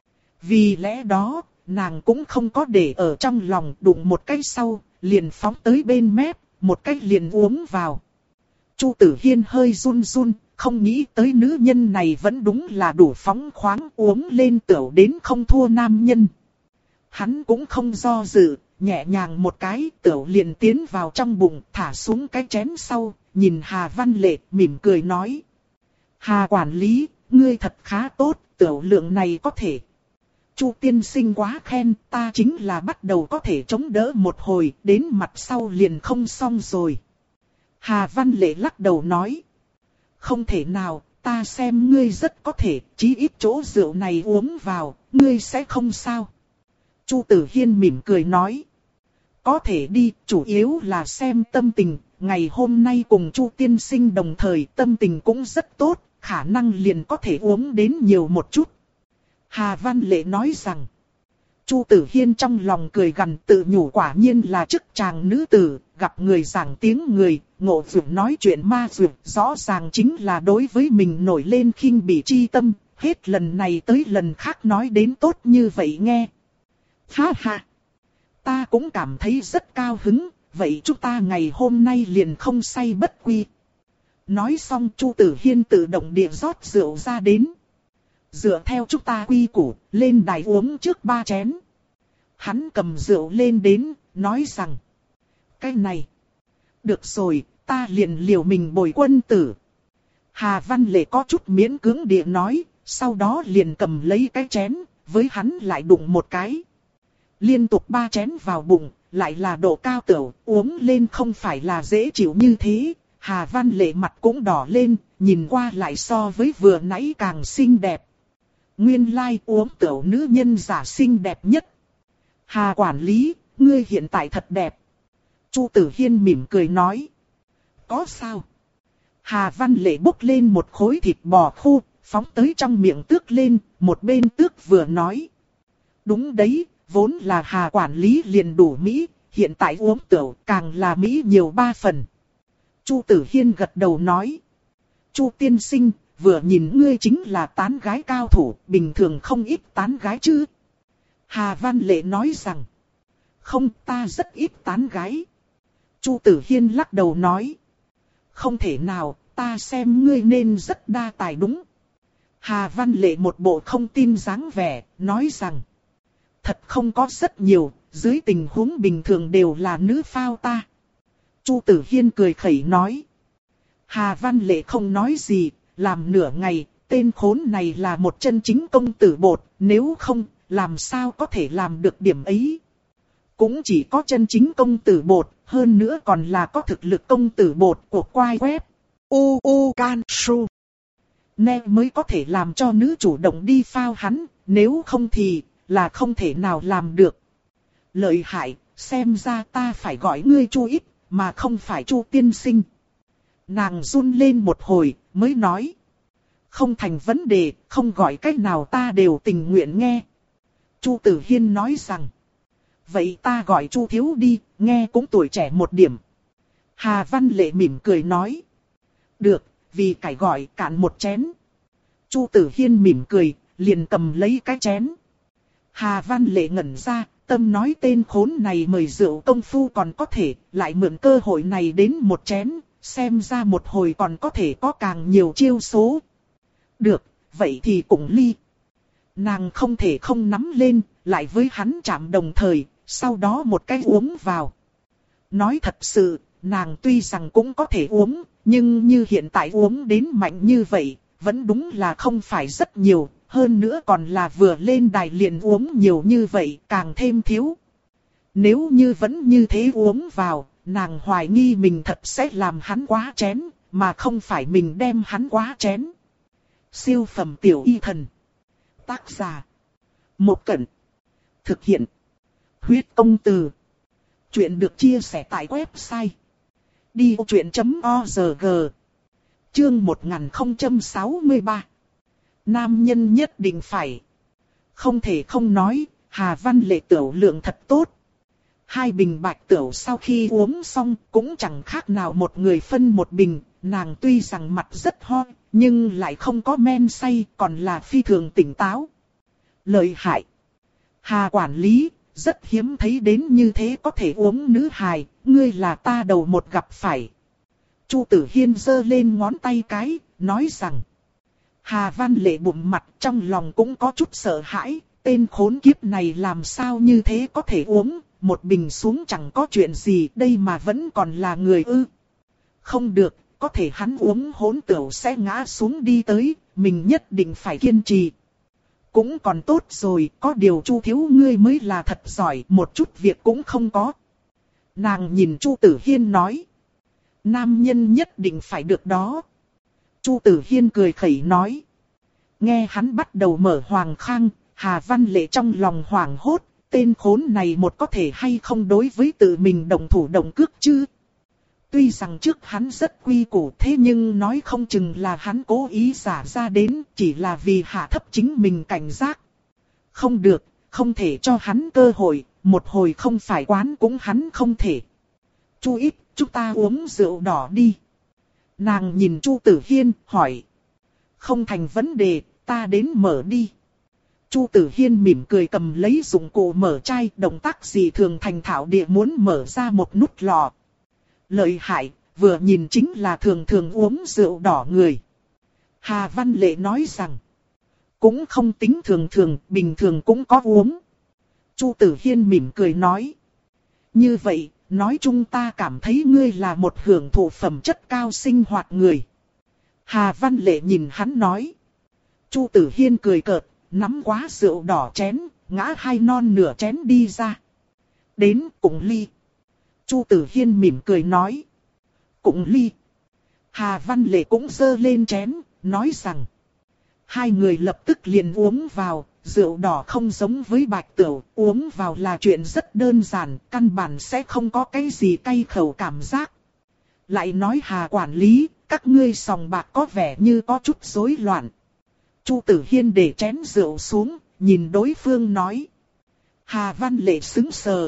Vì lẽ đó, nàng cũng không có để ở trong lòng, đụng một cái sau, liền phóng tới bên mép, một cái liền uống vào. Chu Tử Hiên hơi run run, không nghĩ tới nữ nhân này vẫn đúng là đủ phóng khoáng, uống lên tửu đến không thua nam nhân. Hắn cũng không do dự, nhẹ nhàng một cái tửu liền tiến vào trong bụng, thả xuống cái chén sau, nhìn Hà Văn Lệ mỉm cười nói. Hà quản lý, ngươi thật khá tốt, tửu lượng này có thể. Chu tiên sinh quá khen, ta chính là bắt đầu có thể chống đỡ một hồi, đến mặt sau liền không xong rồi. Hà Văn Lệ lắc đầu nói. Không thể nào, ta xem ngươi rất có thể, chí ít chỗ rượu này uống vào, ngươi sẽ không sao. Chu Tử Hiên mỉm cười nói. Có thể đi, chủ yếu là xem tâm tình, ngày hôm nay cùng Chu tiên sinh đồng thời tâm tình cũng rất tốt, khả năng liền có thể uống đến nhiều một chút. Hà Văn Lệ nói rằng. Chu Tử Hiên trong lòng cười gằn tự nhủ quả nhiên là chức chàng nữ tử, gặp người giảng tiếng người, ngộ dược nói chuyện ma dược, rõ ràng chính là đối với mình nổi lên khinh bỉ chi tâm, hết lần này tới lần khác nói đến tốt như vậy nghe. Ha ha! Ta cũng cảm thấy rất cao hứng, vậy chúng ta ngày hôm nay liền không say bất quy. Nói xong Chu Tử Hiên tự động địa rót rượu ra đến. Dựa theo chúng ta quy củ, lên đài uống trước ba chén. Hắn cầm rượu lên đến, nói rằng. Cái này. Được rồi, ta liền liều mình bồi quân tử. Hà Văn Lệ có chút miễn cưỡng địa nói, sau đó liền cầm lấy cái chén, với hắn lại đụng một cái. Liên tục ba chén vào bụng, lại là độ cao tửu, uống lên không phải là dễ chịu như thế. Hà Văn Lệ mặt cũng đỏ lên, nhìn qua lại so với vừa nãy càng xinh đẹp. Nguyên lai uống tửu nữ nhân giả xinh đẹp nhất. Hà quản lý, ngươi hiện tại thật đẹp. Chu Tử Hiên mỉm cười nói. Có sao? Hà Văn Lệ bốc lên một khối thịt bò khô, phóng tới trong miệng tước lên, một bên tước vừa nói. Đúng đấy, vốn là Hà quản lý liền đủ Mỹ, hiện tại uống tửu càng là Mỹ nhiều ba phần. Chu Tử Hiên gật đầu nói. Chu tiên sinh, vừa nhìn ngươi chính là tán gái cao thủ, bình thường không ít tán gái chứ. Hà Văn Lệ nói rằng. Không, ta rất ít tán gái. Chu Tử Hiên lắc đầu nói. Không thể nào, ta xem ngươi nên rất đa tài đúng. Hà Văn Lệ một bộ không tin dáng vẻ, nói rằng. Thật không có rất nhiều, dưới tình huống bình thường đều là nữ phao ta. Chu Tử Hiên cười khẩy nói. Hà Văn Lệ không nói gì, làm nửa ngày, tên khốn này là một chân chính công tử bột, nếu không, làm sao có thể làm được điểm ấy. Cũng chỉ có chân chính công tử bột, hơn nữa còn là có thực lực công tử bột của quai web. U U Can Su. Nè mới có thể làm cho nữ chủ động đi phao hắn, nếu không thì, là không thể nào làm được. Lợi hại, xem ra ta phải gọi ngươi Chu ít, mà không phải Chu tiên sinh. Nàng run lên một hồi, mới nói. Không thành vấn đề, không gọi cách nào ta đều tình nguyện nghe. Chu Tử Hiên nói rằng. Vậy ta gọi Chu thiếu đi, nghe cũng tuổi trẻ một điểm. Hà Văn Lệ mỉm cười nói. Được, vì cải gọi cạn một chén. Chu Tử Hiên mỉm cười, liền cầm lấy cái chén. Hà Văn Lệ ngẩn ra, tâm nói tên khốn này mời rượu công phu còn có thể, lại mượn cơ hội này đến một chén, xem ra một hồi còn có thể có càng nhiều chiêu số. Được, vậy thì cùng ly. Nàng không thể không nắm lên, lại với hắn chạm đồng thời, sau đó một cái uống vào. Nói thật sự, nàng tuy rằng cũng có thể uống, nhưng như hiện tại uống đến mạnh như vậy, vẫn đúng là không phải rất nhiều, hơn nữa còn là vừa lên đài liền uống nhiều như vậy, càng thêm thiếu. Nếu như vẫn như thế uống vào, nàng hoài nghi mình thật sẽ làm hắn quá chén, mà không phải mình đem hắn quá chén. Siêu phẩm tiểu y thần. Tác giả. Một Cẩn. Thực hiện. Huyết công từ. Chuyện được chia sẻ tại website. đi ô chuyện chấm org. Chương một nghìn không trăm sáu mươi ba. Nam nhân nhất định phải. Không thể không nói, Hà Văn Lệ tửu lượng thật tốt. Hai bình bạch tửu sau khi uống xong cũng chẳng khác nào một người phân một bình. Nàng tuy rằng mặt rất hoi, nhưng lại không có men say, còn là phi thường tỉnh táo. Lợi hại. Hà quản lý, rất hiếm thấy đến như thế có thể uống nữ hài, ngươi là ta đầu một gặp phải. Chu Tử Hiên giơ lên ngón tay cái, nói rằng. Hà Văn Lệ bụng mặt trong lòng cũng có chút sợ hãi, tên khốn kiếp này làm sao như thế có thể uống, một bình xuống chẳng có chuyện gì đây mà vẫn còn là người ư. Không được, có thể hắn uống hỗn tửu sẽ ngã xuống đi tới, mình nhất định phải kiên trì. Cũng còn tốt rồi, có điều Chu thiếu ngươi mới là thật giỏi, một chút việc cũng không có. Nàng nhìn Chu Tử Hiên nói. Nam nhân nhất định phải được đó. Chu Tử Hiên cười khẩy nói. Nghe hắn bắt đầu mở hoàng khang, Hà Văn Lệ trong lòng hoảng hốt, tên khốn này một có thể hay không đối với tự mình đồng thủ đồng cước chứ. Tuy rằng trước hắn rất quy củ thế nhưng nói không chừng là hắn cố ý giả ra đến chỉ là vì hạ thấp chính mình cảnh giác. Không được, không thể cho hắn cơ hội, một hồi không phải quán cũng hắn không thể. Chu ít, chúng ta uống rượu đỏ đi. Nàng nhìn Chu Tử Hiên, hỏi. Không thành vấn đề, ta đến mở đi. Chu Tử Hiên mỉm cười cầm lấy dụng cụ mở chai, động tác gì thường thành thạo địa muốn mở ra một nút lọ. Lợi hại, vừa nhìn chính là thường thường uống rượu đỏ người. Hà Văn Lệ nói rằng. Cũng không tính thường thường, bình thường cũng có uống. Chu Tử Hiên mỉm cười nói. Như vậy, nói chung ta cảm thấy ngươi là một hưởng thụ phẩm chất cao sinh hoạt người. Hà Văn Lệ nhìn hắn nói. Chu Tử Hiên cười cợt, nắm quá rượu đỏ chén, ngã hai non nửa chén đi ra. Đến cùng ly. Chu Tử Hiên mỉm cười nói. Cũng ly. Hà Văn Lệ cũng giơ lên chén, nói rằng. Hai người lập tức liền uống vào, rượu đỏ không giống với bạch tửu, uống vào là chuyện rất đơn giản, căn bản sẽ không có cái gì cay khẩu cảm giác. Lại nói Hà quản lý, các ngươi sòng bạc có vẻ như có chút rối loạn. Chu Tử Hiên để chén rượu xuống, nhìn đối phương nói. Hà Văn Lệ sững sờ.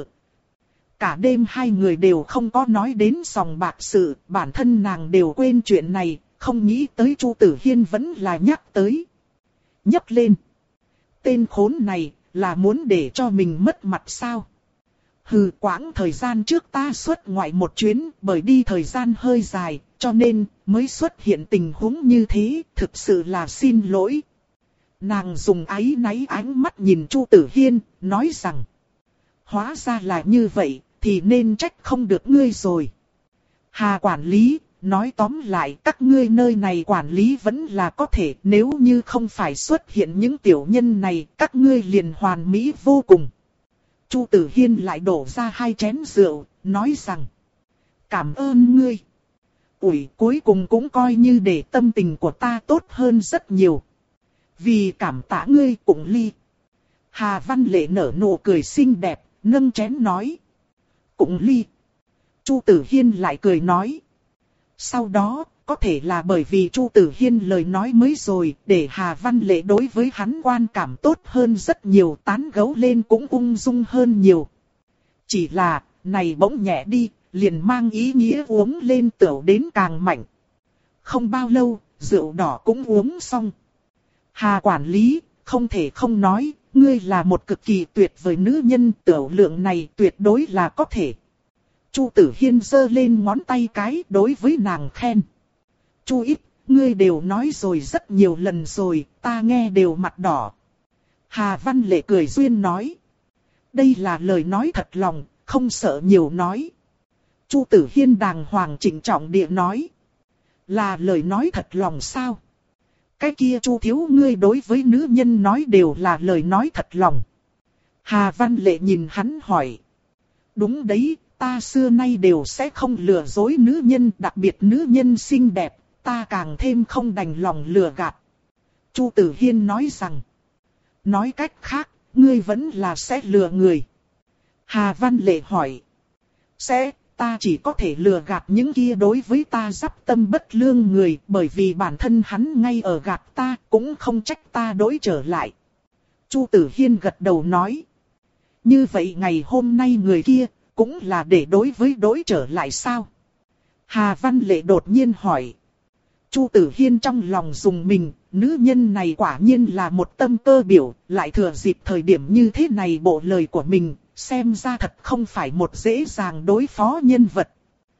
Cả đêm hai người đều không có nói đến sòng bạc sự, bản thân nàng đều quên chuyện này, không nghĩ tới Chu Tử Hiên vẫn là nhắc tới. Nhấc lên. Tên khốn này, là muốn để cho mình mất mặt sao? Hừ, quãng thời gian trước ta xuất ngoại một chuyến, bởi đi thời gian hơi dài, cho nên mới xuất hiện tình huống như thế, thực sự là xin lỗi. Nàng dùng áy náy ánh mắt nhìn Chu Tử Hiên, nói rằng. Hóa ra là như vậy, thì nên trách không được ngươi rồi. Hà quản lý, nói tóm lại các ngươi nơi này quản lý vẫn là có thể, nếu như không phải xuất hiện những tiểu nhân này, các ngươi liền hoàn mỹ vô cùng. Chu Tử Hiên lại đổ ra hai chén rượu, nói rằng. Cảm ơn ngươi. Ủi, cuối cùng cũng coi như để tâm tình của ta tốt hơn rất nhiều. Vì cảm tạ ngươi cũng ly. Hà Văn Lệ nở nụ cười xinh đẹp, nâng chén nói. Cũng ly. Chu Tử Hiên lại cười nói. Sau đó, có thể là bởi vì Chu Tử Hiên lời nói mới rồi, để Hà Văn Lệ đối với hắn quan cảm tốt hơn rất nhiều, tán gẫu lên cũng ung dung hơn nhiều. Chỉ là, này bỗng nhẹ đi, liền mang ý nghĩa uống lên tửu đến càng mạnh. Không bao lâu, rượu đỏ cũng uống xong. Hà quản lý, không thể không nói, ngươi là một cực kỳ tuyệt vời nữ nhân, tửu lượng này tuyệt đối là có thể. Chu Tử Hiên giơ lên ngón tay cái đối với nàng khen. Chu ít, ngươi đều nói rồi rất nhiều lần rồi, ta nghe đều mặt đỏ. Hà Văn Lệ cười duyên nói. Đây là lời nói thật lòng, không sợ nhiều nói. Chu Tử Hiên đàng hoàng trịnh trọng địa nói. Là lời nói thật lòng sao? Cái kia Chu thiếu ngươi đối với nữ nhân nói đều là lời nói thật lòng. Hà Văn Lệ nhìn hắn hỏi. Đúng đấy, ta xưa nay đều sẽ không lừa dối nữ nhân, đặc biệt nữ nhân xinh đẹp, ta càng thêm không đành lòng lừa gạt. Chu Tử Hiên nói rằng. Nói cách khác, ngươi vẫn là sẽ lừa người. Hà Văn Lệ hỏi. Sẽ, ta chỉ có thể lừa gạt những kia đối với ta dắp tâm bất lương người, bởi vì bản thân hắn ngay ở gạt ta, cũng không trách ta đối trở lại. Chu Tử Hiên gật đầu nói. Như vậy ngày hôm nay người kia, cũng là để đối với đối trở lại sao? Hà Văn Lệ đột nhiên hỏi. Chu Tử Hiên trong lòng dùng mình, nữ nhân này quả nhiên là một tâm cơ biểu, lại thừa dịp thời điểm như thế này bộ lời của mình, xem ra thật không phải một dễ dàng đối phó nhân vật.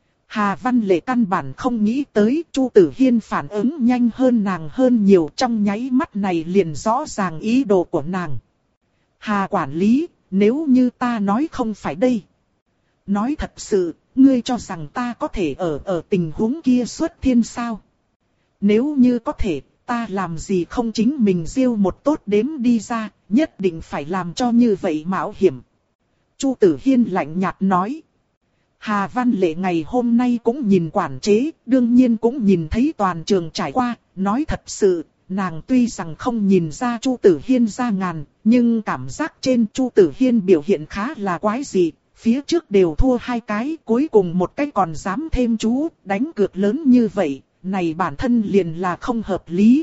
Hà Văn Lệ căn bản không nghĩ tới Chu Tử Hiên phản ứng nhanh hơn nàng hơn nhiều, trong nháy mắt này liền rõ ràng ý đồ của nàng. Hà quản lý, nếu như ta nói không phải đây. Nói thật sự, ngươi cho rằng ta có thể ở ở tình huống kia xuất thiên sao? Nếu như có thể, ta làm gì không chính mình diêu một tốt đếm đi ra, nhất định phải làm cho như vậy mạo hiểm. Chu Tử Hiên lạnh nhạt nói. Hà Văn Lệ ngày hôm nay cũng nhìn quản chế, đương nhiên cũng nhìn thấy toàn trường trải qua, nói thật sự, nàng tuy rằng không nhìn ra Chu Tử Hiên ra ngàn, nhưng cảm giác trên Chu Tử Hiên biểu hiện khá là quái dị. Phía trước đều thua hai cái, cuối cùng một cái còn dám thêm chú, đánh cược lớn như vậy, này bản thân liền là không hợp lý.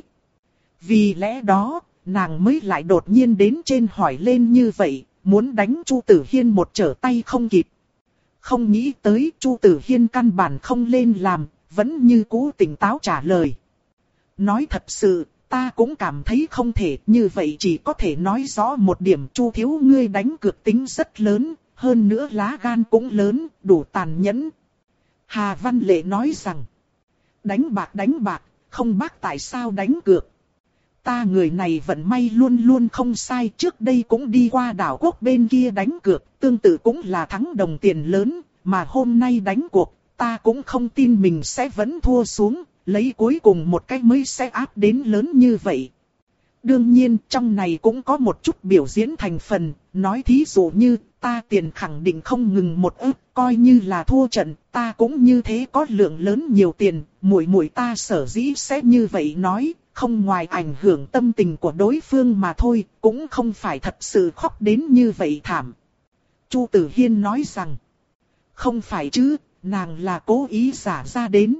Vì lẽ đó, nàng mới lại đột nhiên đến trên hỏi lên như vậy, muốn đánh Chu Tử Hiên một trở tay không kịp. Không nghĩ tới Chu Tử Hiên căn bản không lên làm, vẫn như cũ tỉnh táo trả lời. Nói thật sự, ta cũng cảm thấy không thể, như vậy chỉ có thể nói rõ một điểm, Chu thiếu ngươi đánh cược tính rất lớn. Hơn nữa lá gan cũng lớn, đủ tàn nhẫn. Hà Văn Lệ nói rằng. Đánh bạc đánh bạc, không bác tại sao đánh cược. Ta người này vận may luôn luôn không sai, trước đây cũng đi qua đảo quốc bên kia đánh cược, tương tự cũng là thắng đồng tiền lớn, mà hôm nay đánh cuộc, ta cũng không tin mình sẽ vẫn thua xuống, lấy cuối cùng một cái mới sẽ áp đến lớn như vậy. Đương nhiên trong này cũng có một chút biểu diễn thành phần, nói thí dụ như ta tiền khẳng định không ngừng một ức, coi như là thua trận, ta cũng như thế có lượng lớn nhiều tiền, muội muội ta sở dĩ sẽ như vậy nói, không ngoài ảnh hưởng tâm tình của đối phương mà thôi, cũng không phải thật sự khóc đến như vậy thảm. Chu Tử Hiên nói rằng, không phải chứ, nàng là cố ý giả ra đến.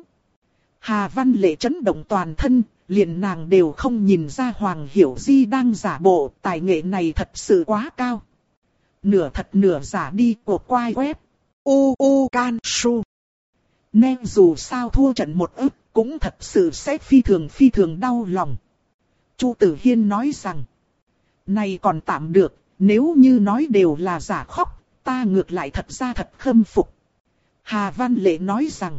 Hà Văn Lệ chấn động toàn thân, liền nàng đều không nhìn ra Hoàng Hiểu Di đang giả bộ, tài nghệ này thật sự quá cao. Nửa thật nửa giả đi của quai web. U U Can Su. Nên dù sao thua trận một ức, cũng thật sự sẽ phi thường phi thường đau lòng. Chu Tử Hiên nói rằng, này còn tạm được, nếu như nói đều là giả khóc, ta ngược lại thật ra thật khâm phục. Hà Văn Lệ nói rằng,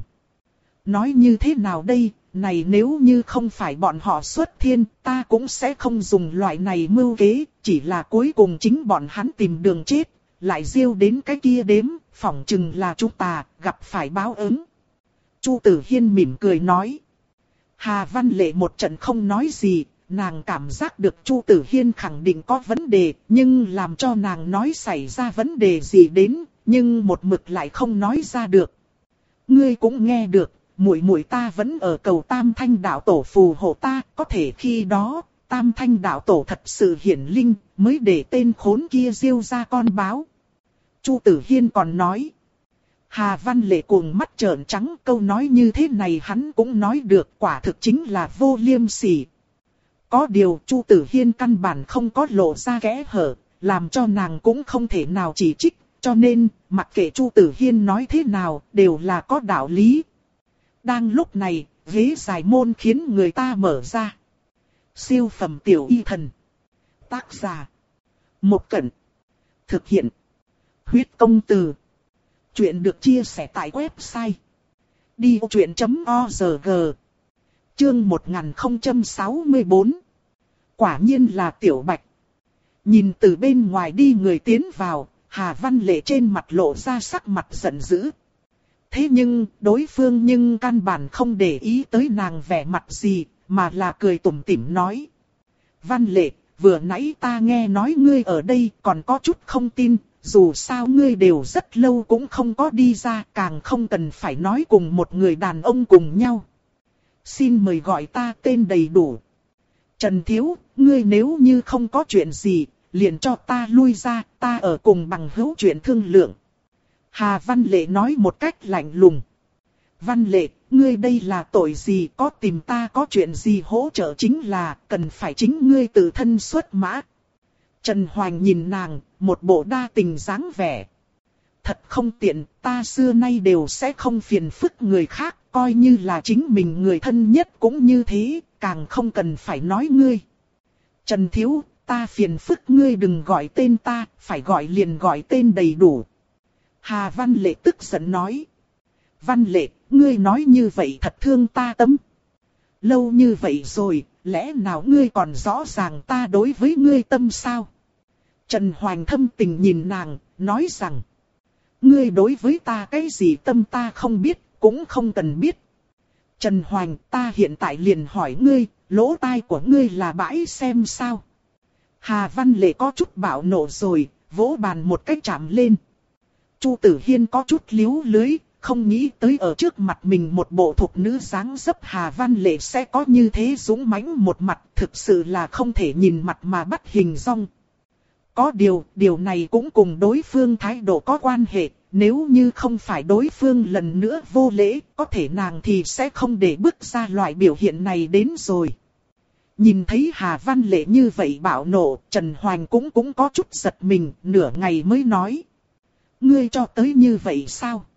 nói như thế nào đây, này nếu như không phải bọn họ xuất thiên, ta cũng sẽ không dùng loại này mưu kế, chỉ là cuối cùng chính bọn hắn tìm đường chết, lại gieo đến cái kia đếm, phỏng chừng là chúng ta, gặp phải báo ứng. Chu Tử Hiên mỉm cười nói. Hà Văn Lệ một trận không nói gì, nàng cảm giác được Chu Tử Hiên khẳng định có vấn đề, nhưng làm cho nàng nói xảy ra vấn đề gì đến, nhưng một mực lại không nói ra được. Ngươi cũng nghe được, muội muội ta vẫn ở cầu Tam Thanh đạo tổ phù hộ ta, có thể khi đó, Tam Thanh đạo tổ thật sự hiển linh, mới để tên khốn kia gieo ra con báo. Chu Tử Hiên còn nói. Hà Văn Lệ cuồng mắt trợn trắng, câu nói như thế này hắn cũng nói được, quả thực chính là vô liêm sỉ. Có điều Chu Tử Hiên căn bản không có lộ ra kẽ hở, làm cho nàng cũng không thể nào chỉ trích, cho nên, mặc kệ Chu Tử Hiên nói thế nào, đều là có đạo lý. Đang lúc này, ghế dài môn khiến người ta mở ra. Siêu phẩm tiểu y thần. Tác giả. Một Cẩn. Thực hiện. Huyết công từ. Chuyện được chia sẻ tại website. đi ô chuyện chấm org. Chương một nghìn không trăm sáu mươi tư. Quả nhiên là Tiểu Bạch. Nhìn từ bên ngoài đi người tiến vào, Hà Văn Lệ trên mặt lộ ra sắc mặt giận dữ. Thế nhưng, đối phương nhưng căn bản không để ý tới nàng vẻ mặt gì, mà là cười tủm tỉm nói. Văn Lệ, vừa nãy ta nghe nói ngươi ở đây còn có chút không tin, dù sao ngươi đều rất lâu cũng không có đi ra, càng không cần phải nói cùng một người đàn ông cùng nhau. Xin mời gọi ta tên đầy đủ. Trần Thiếu, ngươi nếu như không có chuyện gì, liền cho ta lui ra, ta ở cùng bằng hữu chuyện thương lượng. Hà Văn Lệ nói một cách lạnh lùng. Văn Lệ, ngươi đây là tội gì, có tìm ta có chuyện gì hỗ trợ chính là, cần phải chính ngươi tự thân xuất mã. Trần Hoành nhìn nàng, một bộ đa tình dáng vẻ. Thật không tiện, ta xưa nay đều sẽ không phiền phức người khác, coi như là chính mình người thân nhất cũng như thế, càng không cần phải nói ngươi. Trần Thiếu, ta phiền phức ngươi đừng gọi tên ta, phải gọi liền gọi tên đầy đủ. Hà Văn Lệ tức giận nói. Văn Lệ, ngươi nói như vậy thật thương ta tấm. Lâu như vậy rồi, lẽ nào ngươi còn rõ ràng ta đối với ngươi tâm sao? Trần Hoành thâm tình nhìn nàng, nói rằng. Ngươi đối với ta cái gì tâm ta không biết, cũng không cần biết. Trần Hoành, ta hiện tại liền hỏi ngươi, lỗ tai của ngươi là bãi xem sao? Hà Văn Lệ có chút bạo nộ rồi, vỗ bàn một cái chạm lên. Chu Tử Hiên có chút liếu lưới, không nghĩ tới ở trước mặt mình một bộ thục nữ dáng dấp Hà Văn Lệ sẽ có như thế dũng mãnh một mặt, thực sự là không thể nhìn mặt mà bắt hình dong. Có điều, điều này cũng cùng đối phương thái độ có quan hệ, nếu như không phải đối phương lần nữa vô lễ, có thể nàng thì sẽ không để bước ra loại biểu hiện này đến rồi. Nhìn thấy Hà Văn Lệ như vậy bạo nộ, Trần Hoành cũng cũng có chút giật mình, nửa ngày mới nói. Ngươi cho tới như vậy sao?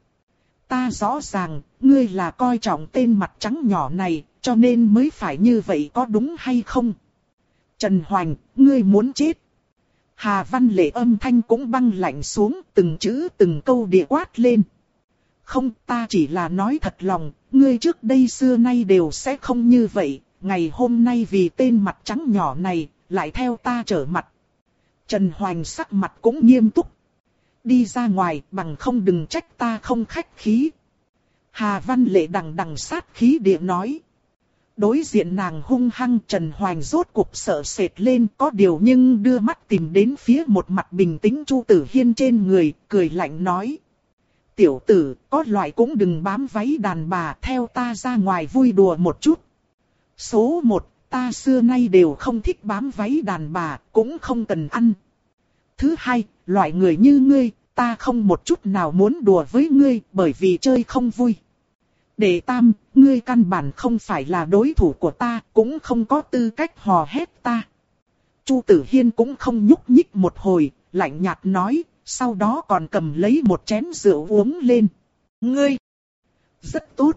Ta rõ ràng, ngươi là coi trọng tên mặt trắng nhỏ này, cho nên mới phải như vậy có đúng hay không? Trần Hoành, ngươi muốn chết. Hà Văn Lệ âm thanh cũng băng lạnh xuống, từng chữ từng câu địa quát lên. Không, ta chỉ là nói thật lòng, ngươi trước đây xưa nay đều sẽ không như vậy, ngày hôm nay vì tên mặt trắng nhỏ này, lại theo ta trở mặt. Trần Hoành sắc mặt cũng nghiêm túc. Đi ra ngoài, bằng không đừng trách ta không khách khí. Hà Văn Lệ đằng đằng sát khí địa nói. Đối diện nàng hung hăng, Trần Hoành rốt cuộc sợ sệt lên, có điều nhưng đưa mắt tìm đến phía một mặt bình tĩnh Chu Tử Hiên trên người, cười lạnh nói. Tiểu tử, có loại cũng đừng bám váy đàn bà, theo ta ra ngoài vui đùa một chút. Số một, ta xưa nay đều không thích bám váy đàn bà, cũng không cần ăn. Thứ hai, loại người như ngươi, ta không một chút nào muốn đùa với ngươi, bởi vì chơi không vui. Đệ tam, ngươi căn bản không phải là đối thủ của ta, cũng không có tư cách hò hét ta. Chu Tử Hiên cũng không nhúc nhích một hồi, lạnh nhạt nói, sau đó còn cầm lấy một chén rượu uống lên. Ngươi, rất tốt.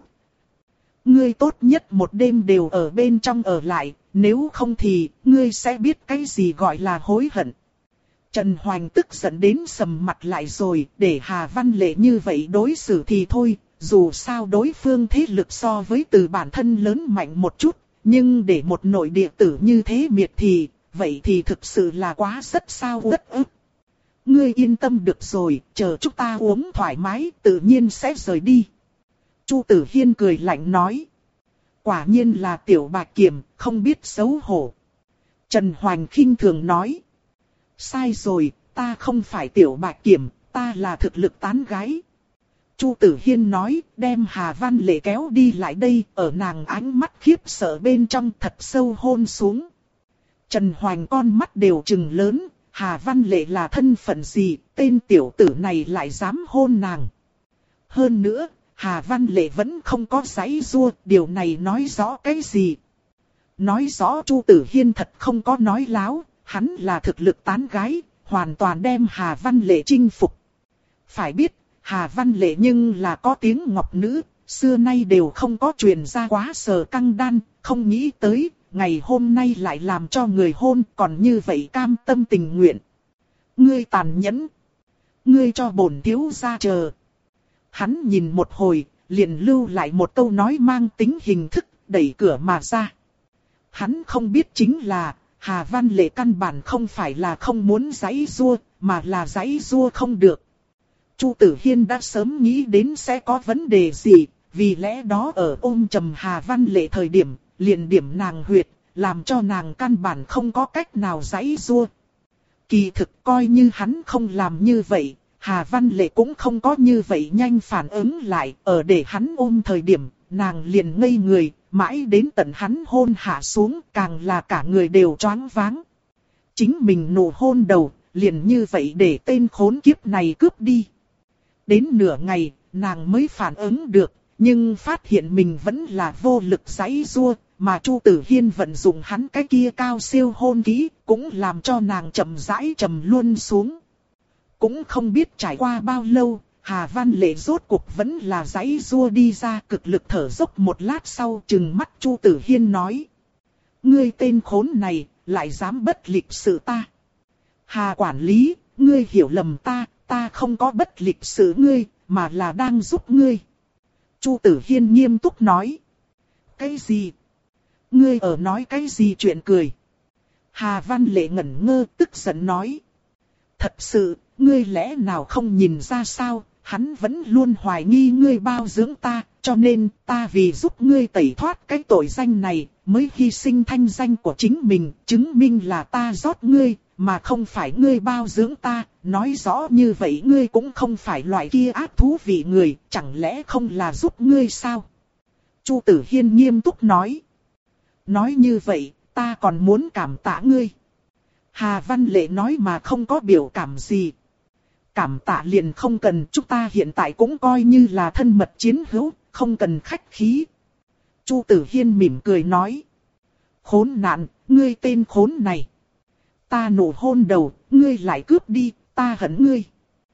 Ngươi tốt nhất một đêm đều ở bên trong ở lại, nếu không thì, ngươi sẽ biết cái gì gọi là hối hận. Trần Hoành tức giận đến sầm mặt lại rồi, để Hà Văn Lệ như vậy đối xử thì thôi, dù sao đối phương thế lực so với từ bản thân lớn mạnh một chút, nhưng để một nội địa tử như thế miệt thì, vậy thì thực sự là quá rất sao uất ức. Ngươi yên tâm được rồi, chờ chúng ta uống thoải mái, tự nhiên sẽ rời đi. Chu Tử Hiên cười lạnh nói. Quả nhiên là tiểu bạch kiểm, không biết xấu hổ. Trần Hoành khinh thường nói. Sai rồi, ta không phải tiểu bạch kiểm, ta là thực lực tán gái. Chu Tử Hiên nói, đem Hà Văn Lệ kéo đi lại đây, ở nàng ánh mắt khiếp sợ bên trong thật sâu hôn xuống. Trần Hoành con mắt đều trừng lớn, Hà Văn Lệ là thân phận gì, tên tiểu tử này lại dám hôn nàng. Hơn nữa, Hà Văn Lệ vẫn không có giãy giụa, điều này nói rõ cái gì? Nói rõ Chu Tử Hiên thật không có nói láo, hắn là thực lực tán gái, hoàn toàn đem Hà Văn Lệ chinh phục. Phải biết, Hà Văn Lệ nhưng là có tiếng ngọc nữ, xưa nay đều không có truyền ra quá sờ căng đan, không nghĩ tới, ngày hôm nay lại làm cho người hôn, còn như vậy cam tâm tình nguyện. Ngươi tàn nhẫn, ngươi cho bổn thiếu gia chờ. Hắn nhìn một hồi, liền lưu lại một câu nói mang tính hình thức, đẩy cửa mà ra. Hắn không biết chính là, Hà Văn Lệ căn bản không phải là không muốn giãy giụa, mà là giãy giụa không được. Chu Tử Hiên đã sớm nghĩ đến sẽ có vấn đề gì, vì lẽ đó ở ôm chầm Hà Văn Lệ thời điểm, liền điểm nàng huyệt, làm cho nàng căn bản không có cách nào giãy giụa. Kỳ thực coi như hắn không làm như vậy, Hà Văn Lệ cũng không có như vậy nhanh phản ứng lại, ở để hắn ôm thời điểm, nàng liền ngây người, mãi đến tận hắn hôn hạ xuống, càng là cả người đều choáng váng. Chính mình nụ hôn đầu, liền như vậy để tên khốn kiếp này cướp đi. Đến nửa ngày, nàng mới phản ứng được, nhưng phát hiện mình vẫn là vô lực giãy giụa, mà Chu Tử Hiên vận dụng hắn cái kia cao siêu hôn kỹ, cũng làm cho nàng chậm rãi trầm luôn xuống. Cũng không biết trải qua bao lâu, Hà Văn Lệ rốt cuộc vẫn là giãy giụa đi ra, cực lực thở dốc một lát sau, trừng mắt Chu Tử Hiên nói: Ngươi tên khốn này, lại dám bất lịch sự ta. Hà quản lý, ngươi hiểu lầm ta, ta không có bất lịch sự ngươi, mà là đang giúp ngươi. Chu Tử Hiên nghiêm túc nói: Cái gì? Ngươi ở nói cái gì chuyện cười? Hà Văn Lệ ngẩn ngơ, tức giận nói: Thật sự, ngươi lẽ nào không nhìn ra sao? Hắn vẫn luôn hoài nghi ngươi bao dưỡng ta, cho nên ta vì giúp ngươi tẩy thoát cái tội danh này, mới hy sinh thanh danh của chính mình, chứng minh là ta rót ngươi, mà không phải ngươi bao dưỡng ta. Nói rõ như vậy ngươi cũng không phải loại kia ác thú vị người, chẳng lẽ không là giúp ngươi sao? Chu Tử Hiên nghiêm túc nói. Nói như vậy, ta còn muốn cảm tạ ngươi. Hà Văn Lệ nói mà không có biểu cảm gì. Cảm tạ liền không cần, chúng ta hiện tại cũng coi như là thân mật chiến hữu, không cần khách khí. Chu Tử Hiên mỉm cười nói. Khốn nạn, ngươi tên khốn này. Ta nụ hôn đầu, ngươi lại cướp đi, ta hận ngươi.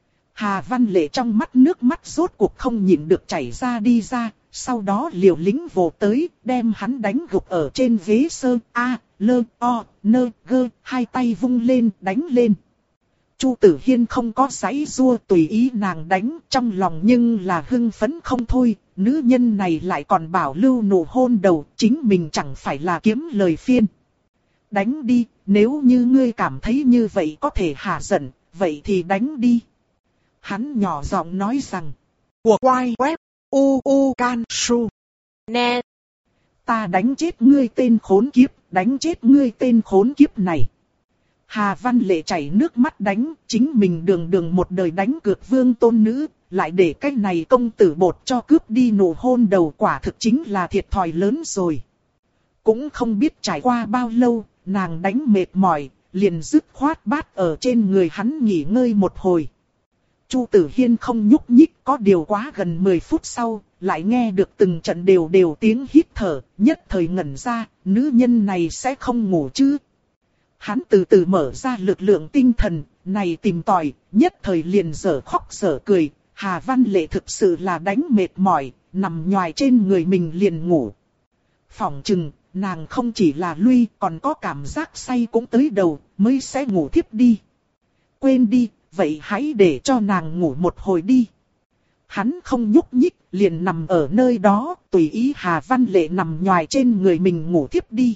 Hà Văn Lệ trong mắt nước mắt rốt cuộc không nhịn được chảy ra đi ra, sau đó liều lĩnh vồ tới, đem hắn đánh gục ở trên ghế sơ, a, lơ, o, nơ, gơ, hai tay vung lên, đánh lên. Chu Tử Hiên không có giãy giụa tùy ý nàng đánh, trong lòng nhưng là hưng phấn không thôi, nữ nhân này lại còn bảo lưu nụ hôn đầu, chính mình chẳng phải là kiếm lời phiên. Đánh đi, nếu như ngươi cảm thấy như vậy có thể hạ giận, vậy thì đánh đi. Hắn nhỏ giọng nói rằng, của quay web, u u can su, net. ta đánh chết ngươi tên khốn kiếp, đánh chết ngươi tên khốn kiếp này. Hà Văn Lệ chảy nước mắt đánh, chính mình đường đường một đời đánh cược vương tôn nữ, lại để cái này công tử bột cho cướp đi nụ hôn đầu, quả thực chính là thiệt thòi lớn rồi. Cũng không biết trải qua bao lâu, nàng đánh mệt mỏi, liền dứt khoát bát ở trên người hắn nghỉ ngơi một hồi. Chu Tử Hiên không nhúc nhích, có điều quá gần mười phút sau, lại nghe được từng trận đều đều tiếng hít thở, nhất thời ngẩn ra, nữ nhân này sẽ không ngủ chứ. Hắn từ từ mở ra lực lượng tinh thần, này tìm tòi, nhất thời liền dở khóc dở cười, Hà Văn Lệ thực sự là đánh mệt mỏi, nằm nhoài trên người mình liền ngủ. Phỏng chừng, nàng không chỉ là lui, còn có cảm giác say cũng tới đầu, mới sẽ ngủ thiếp đi. Quên đi, vậy hãy để cho nàng ngủ một hồi đi. Hắn không nhúc nhích, liền nằm ở nơi đó, tùy ý Hà Văn Lệ nằm nhoài trên người mình ngủ thiếp đi.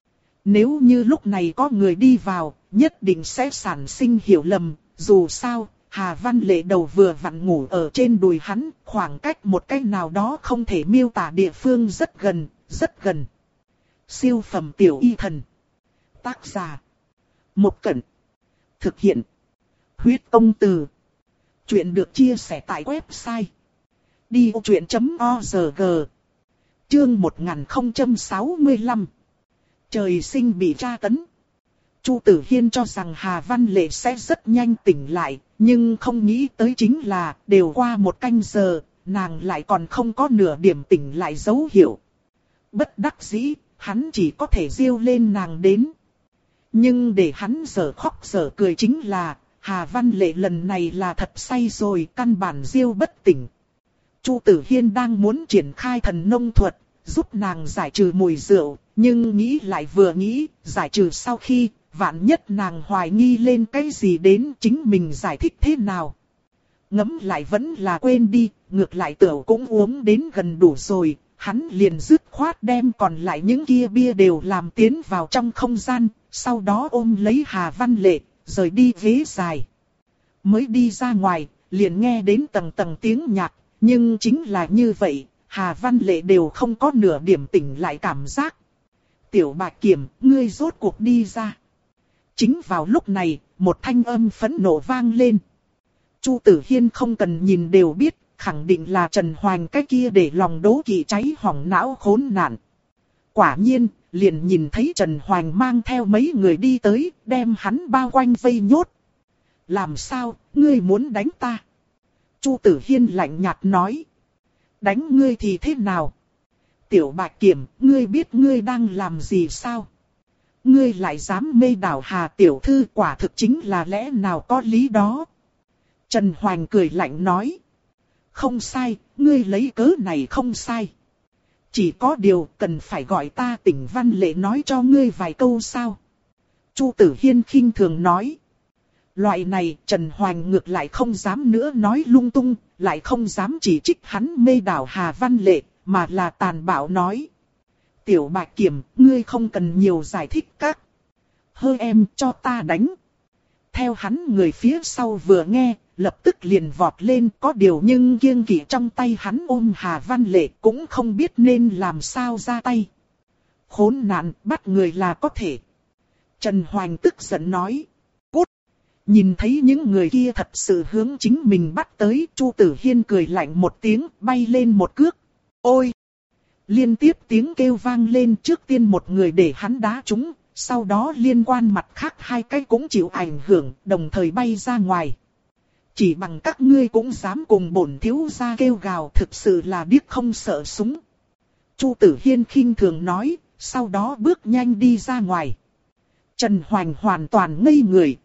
Nếu như lúc này có người đi vào, nhất định sẽ sản sinh hiểu lầm, dù sao, Hà Văn Lệ đầu vừa vặn ngủ ở trên đùi hắn, khoảng cách một cái nào đó không thể miêu tả địa phương rất gần, rất gần. Siêu phẩm tiểu y thần. Tác giả. Một Cẩn. Thực hiện. Huyết Công Từ. Chuyện được chia sẻ tại website đi vô chuyện chấm org. Chương một nghìn không trăm sáu mươi lăm. Trời sinh bị tra tấn. Chu Tử Hiên cho rằng Hà Văn Lệ sẽ rất nhanh tỉnh lại, nhưng không nghĩ tới chính là đều qua một canh giờ, nàng lại còn không có nửa điểm tỉnh lại dấu hiệu. Bất đắc dĩ, hắn chỉ có thể giêu lên nàng đến. Nhưng để hắn dở khóc dở cười chính là, Hà Văn Lệ lần này là thật say rồi, căn bản giêu bất tỉnh. Chu Tử Hiên đang muốn triển khai thần nông thuật, giúp nàng giải trừ mùi rượu, nhưng nghĩ lại vừa nghĩ, giải trừ sau khi, vạn nhất nàng hoài nghi lên cái gì đến chính mình giải thích thế nào. Ngẫm lại vẫn là quên đi, ngược lại tửu cũng uống đến gần đủ rồi, hắn liền dứt khoát đem còn lại những kia bia đều làm tiến vào trong không gian, sau đó ôm lấy Hà Văn Lệ, rời đi ghế dài. Mới đi ra ngoài, liền nghe đến tầng tầng tiếng nhạc, nhưng chính là như vậy, Hà Văn Lệ đều không có nửa điểm tỉnh lại cảm giác. Tiểu Bạch Kiểm, ngươi rốt cuộc đi ra. Chính vào lúc này, một thanh âm phẫn nộ vang lên. Chu Tử Hiên không cần nhìn đều biết, khẳng định là Trần Hoành cái kia để lòng đố kỵ cháy hỏng não khốn nạn. Quả nhiên, liền nhìn thấy Trần Hoành mang theo mấy người đi tới, đem hắn bao quanh vây nhốt. Làm sao, ngươi muốn đánh ta? Chu Tử Hiên lạnh nhạt nói. Đánh ngươi thì thế nào? Tiểu Bạch Kiểm, ngươi biết ngươi đang làm gì sao? Ngươi lại dám mê đảo Hà tiểu thư, quả thực chính là lẽ nào có lý đó. Trần Hoành cười lạnh nói. Không sai, ngươi lấy cớ này không sai. Chỉ có điều cần phải gọi ta Tỉnh Văn Lệ nói cho ngươi vài câu sao? Chu Tử Hiên khinh thường nói. Loại này Trần Hoành ngược lại không dám nữa nói lung tung, lại không dám chỉ trích hắn mê đảo Hà Văn Lệ, mà là tàn bạo nói. Tiểu Bạch Kiểm, ngươi không cần nhiều giải thích các. Hơ em cho ta đánh. Theo hắn người phía sau vừa nghe, lập tức liền vọt lên, có điều nhưng kiêng kỵ trong tay hắn ôm Hà Văn Lệ cũng không biết nên làm sao ra tay. Khốn nạn, bắt người là có thể. Trần Hoành tức giận nói. Cút! Nhìn thấy những người kia thật sự hướng chính mình bắt tới, Chu Tử Hiên cười lạnh một tiếng, bay lên một cước. Ôi! Liên tiếp tiếng kêu vang lên, trước tiên một người để hắn đá trúng, sau đó liên quan mặt khác hai cái cũng chịu ảnh hưởng, đồng thời bay ra ngoài. Chỉ bằng các ngươi cũng dám cùng bổn thiếu gia kêu gào, thực sự là điếc không sợ súng. Chu Tử Hiên khinh thường nói, sau đó bước nhanh đi ra ngoài. Trần Hoành hoàn toàn ngây người.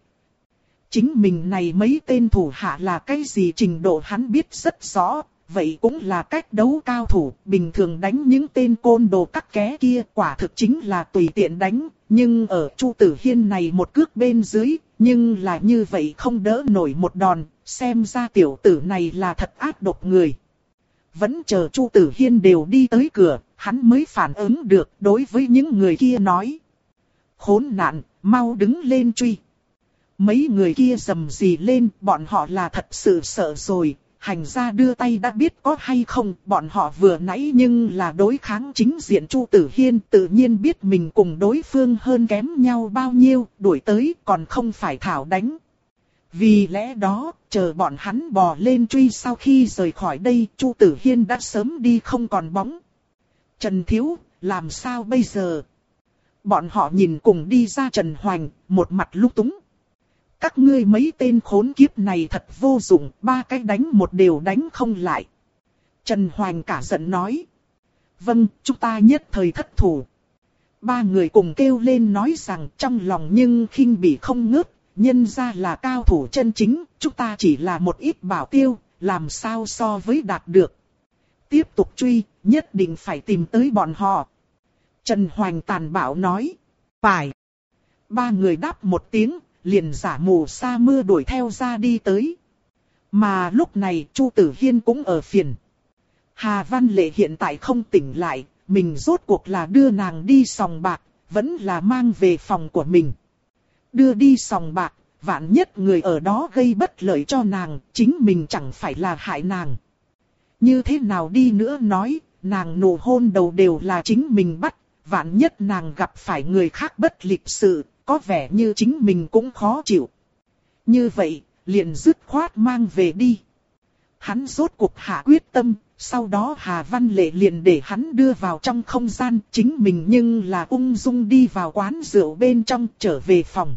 Chính mình này mấy tên thủ hạ là cái gì trình độ hắn biết rất rõ, vậy cũng là cách đấu cao thủ, bình thường đánh những tên côn đồ cắt ké kia quả thực chính là tùy tiện đánh, nhưng ở Chu Tử Hiên này một cước bên dưới, nhưng là như vậy không đỡ nổi một đòn, xem ra tiểu tử này là thật ác độc người. Vẫn chờ Chu Tử Hiên đều đi tới cửa, hắn mới phản ứng được đối với những người kia nói. Khốn nạn, mau đứng lên truy. Mấy người kia rầm rì lên, bọn họ là thật sự sợ rồi, hành gia đưa tay đã biết có hay không, bọn họ vừa nãy nhưng là đối kháng chính diện Chu Tử Hiên, tự nhiên biết mình cùng đối phương hơn kém nhau bao nhiêu, đuổi tới còn không phải thảo đánh. Vì lẽ đó, chờ bọn hắn bò lên truy, sau khi rời khỏi đây, Chu Tử Hiên đã sớm đi không còn bóng. Trần Thiếu, làm sao bây giờ? Bọn họ nhìn cùng đi ra Trần Hoành, một mặt lúc túng. Các ngươi mấy tên khốn kiếp này thật vô dụng, ba cái đánh một đều đánh không lại. Trần Hoành cả giận nói. Vâng, chúng ta nhất thời thất thủ. Ba người cùng kêu lên nói rằng trong lòng nhưng khinh bỉ không ngớt, nhân ra là cao thủ chân chính, chúng ta chỉ là một ít bảo tiêu, làm sao so với đạt được. Tiếp tục truy, nhất định phải tìm tới bọn họ. Trần Hoành tàn bạo nói. Phải. Ba người đáp một tiếng, liền giả mù sa mưa đuổi theo ra đi tới. Mà lúc này Chu Tử Hiên cũng ở phiền. Hà Văn Lệ hiện tại không tỉnh lại, mình rốt cuộc là đưa nàng đi sòng bạc, vẫn là mang về phòng của mình. Đưa đi sòng bạc, vạn nhất người ở đó gây bất lợi cho nàng, chính mình chẳng phải là hại nàng. Như thế nào đi nữa nói, nàng nụ hôn đầu đều là chính mình bắt, vạn nhất nàng gặp phải người khác bất lịch sự, có vẻ như chính mình cũng khó chịu. Như vậy, liền dứt khoát mang về đi. Hắn rốt cuộc hạ quyết tâm, sau đó Hà Văn Lệ liền để hắn đưa vào trong không gian, chính mình nhưng là ung dung đi vào quán rượu bên trong trở về phòng.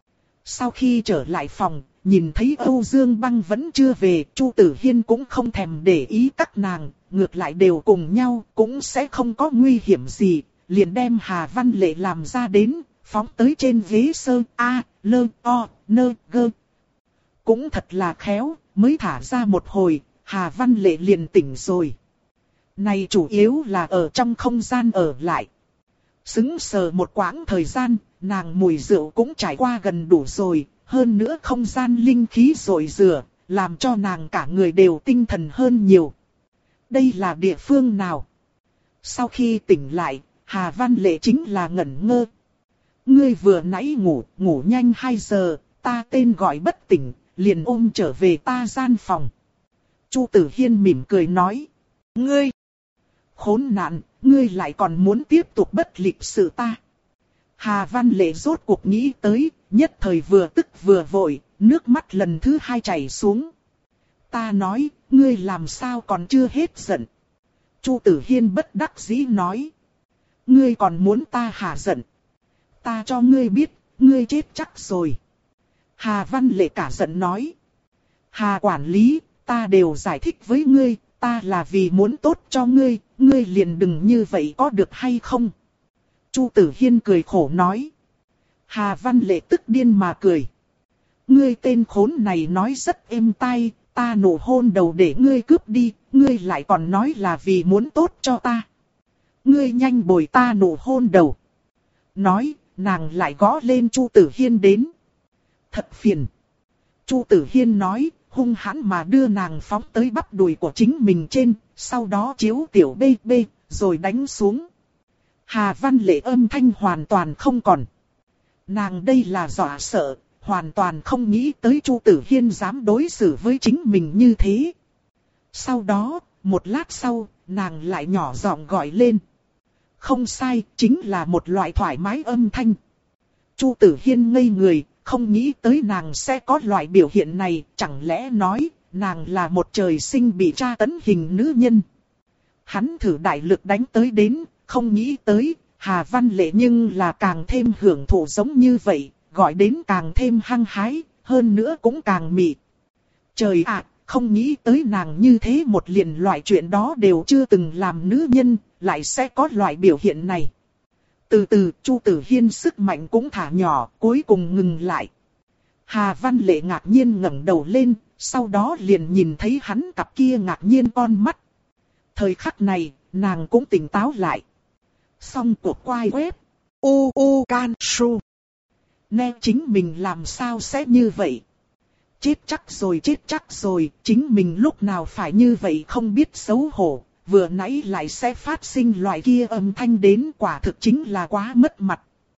Sau khi trở lại phòng, nhìn thấy Âu Dương Băng vẫn chưa về, Chu Tử Hiên cũng không thèm để ý các nàng, ngược lại đều cùng nhau, cũng sẽ không có nguy hiểm gì, liền đem Hà Văn Lệ làm ra đến, phóng tới trên ghế sơ A, lơ, o, nơ, gơ. Cũng thật là khéo, mới thả ra một hồi, Hà Văn Lệ liền tỉnh rồi. Này chủ yếu là ở trong không gian ở lại. Sững sờ một quãng thời gian, nàng mùi rượu cũng trải qua gần đủ rồi, hơn nữa không gian linh khí rội rửa, làm cho nàng cả người đều tinh thần hơn nhiều. Đây là địa phương nào? Sau khi tỉnh lại, Hà Văn Lệ chính là ngẩn ngơ. Ngươi vừa nãy ngủ, ngủ nhanh hai giờ, ta tên gọi bất tỉnh, liền ôm trở về ta gian phòng. Chu Tử Hiên mỉm cười nói. Ngươi! Khốn nạn, ngươi lại còn muốn tiếp tục bất lịch sự ta. Hà Văn Lệ rốt cuộc nghĩ tới, nhất thời vừa tức vừa vội, nước mắt lần thứ hai chảy xuống. Ta nói, ngươi làm sao còn chưa hết giận. Chu Tử Hiên bất đắc dĩ nói. Ngươi còn muốn ta hả giận. Ta cho ngươi biết, ngươi chết chắc rồi. Hà Văn Lệ cả giận nói. Hà quản lý, ta đều giải thích với ngươi, ta là vì muốn tốt cho ngươi, ngươi liền đừng như vậy có được hay không? Chu Tử Hiên cười khổ nói. Hà Văn Lệ tức điên mà cười. Ngươi tên khốn này nói rất êm tai, ta nụ hôn đầu để ngươi cướp đi, ngươi lại còn nói là vì muốn tốt cho ta. Ngươi nhanh bồi ta nụ hôn đầu. Nói, nàng lại gõ lên Chu Tử Hiên đến. Thật phiền. Chu Tử Hiên nói, hung hãn mà đưa nàng phóng tới bắp đùi của chính mình trên, sau đó chiếu tiểu bê bê, rồi đánh xuống. Hà Văn Lệ âm thanh hoàn toàn không còn. Nàng đây là dọa sợ, hoàn toàn không nghĩ tới Chu Tử Hiên dám đối xử với chính mình như thế. Sau đó, một lát sau, nàng lại nhỏ giọng gọi lên. Không sai, chính là một loại thoải mái âm thanh. Chu Tử Hiên ngây người, không nghĩ tới nàng sẽ có loại biểu hiện này, chẳng lẽ nói, nàng là một trời sinh bị tra tấn hình nữ nhân. Hắn thử đại lực đánh tới đến, không nghĩ tới, Hà Văn Lệ nhưng là càng thêm hưởng thụ giống như vậy, gọi đến càng thêm hăng hái, hơn nữa cũng càng mị. Trời ạ, không nghĩ tới nàng như thế một liền loại chuyện đó đều chưa từng làm nữ nhân, lại sẽ có loại biểu hiện này. Từ từ, Chu Tử Hiên sức mạnh cũng thả nhỏ, cuối cùng ngừng lại. Hà Văn Lệ ngạc nhiên ngẩng đầu lên, sau đó liền nhìn thấy hắn cặp kia ngạc nhiên con mắt. Thời khắc này, nàng cũng tỉnh táo lại. Xong cuộc quay web. U U Can Su. Nè chính mình làm sao sẽ như vậy? Chết chắc rồi chết chắc rồi, chính mình lúc nào phải như vậy không biết xấu hổ. Vừa nãy lại sẽ phát sinh loại kia âm thanh đến, quả thực chính là quá mất mặt.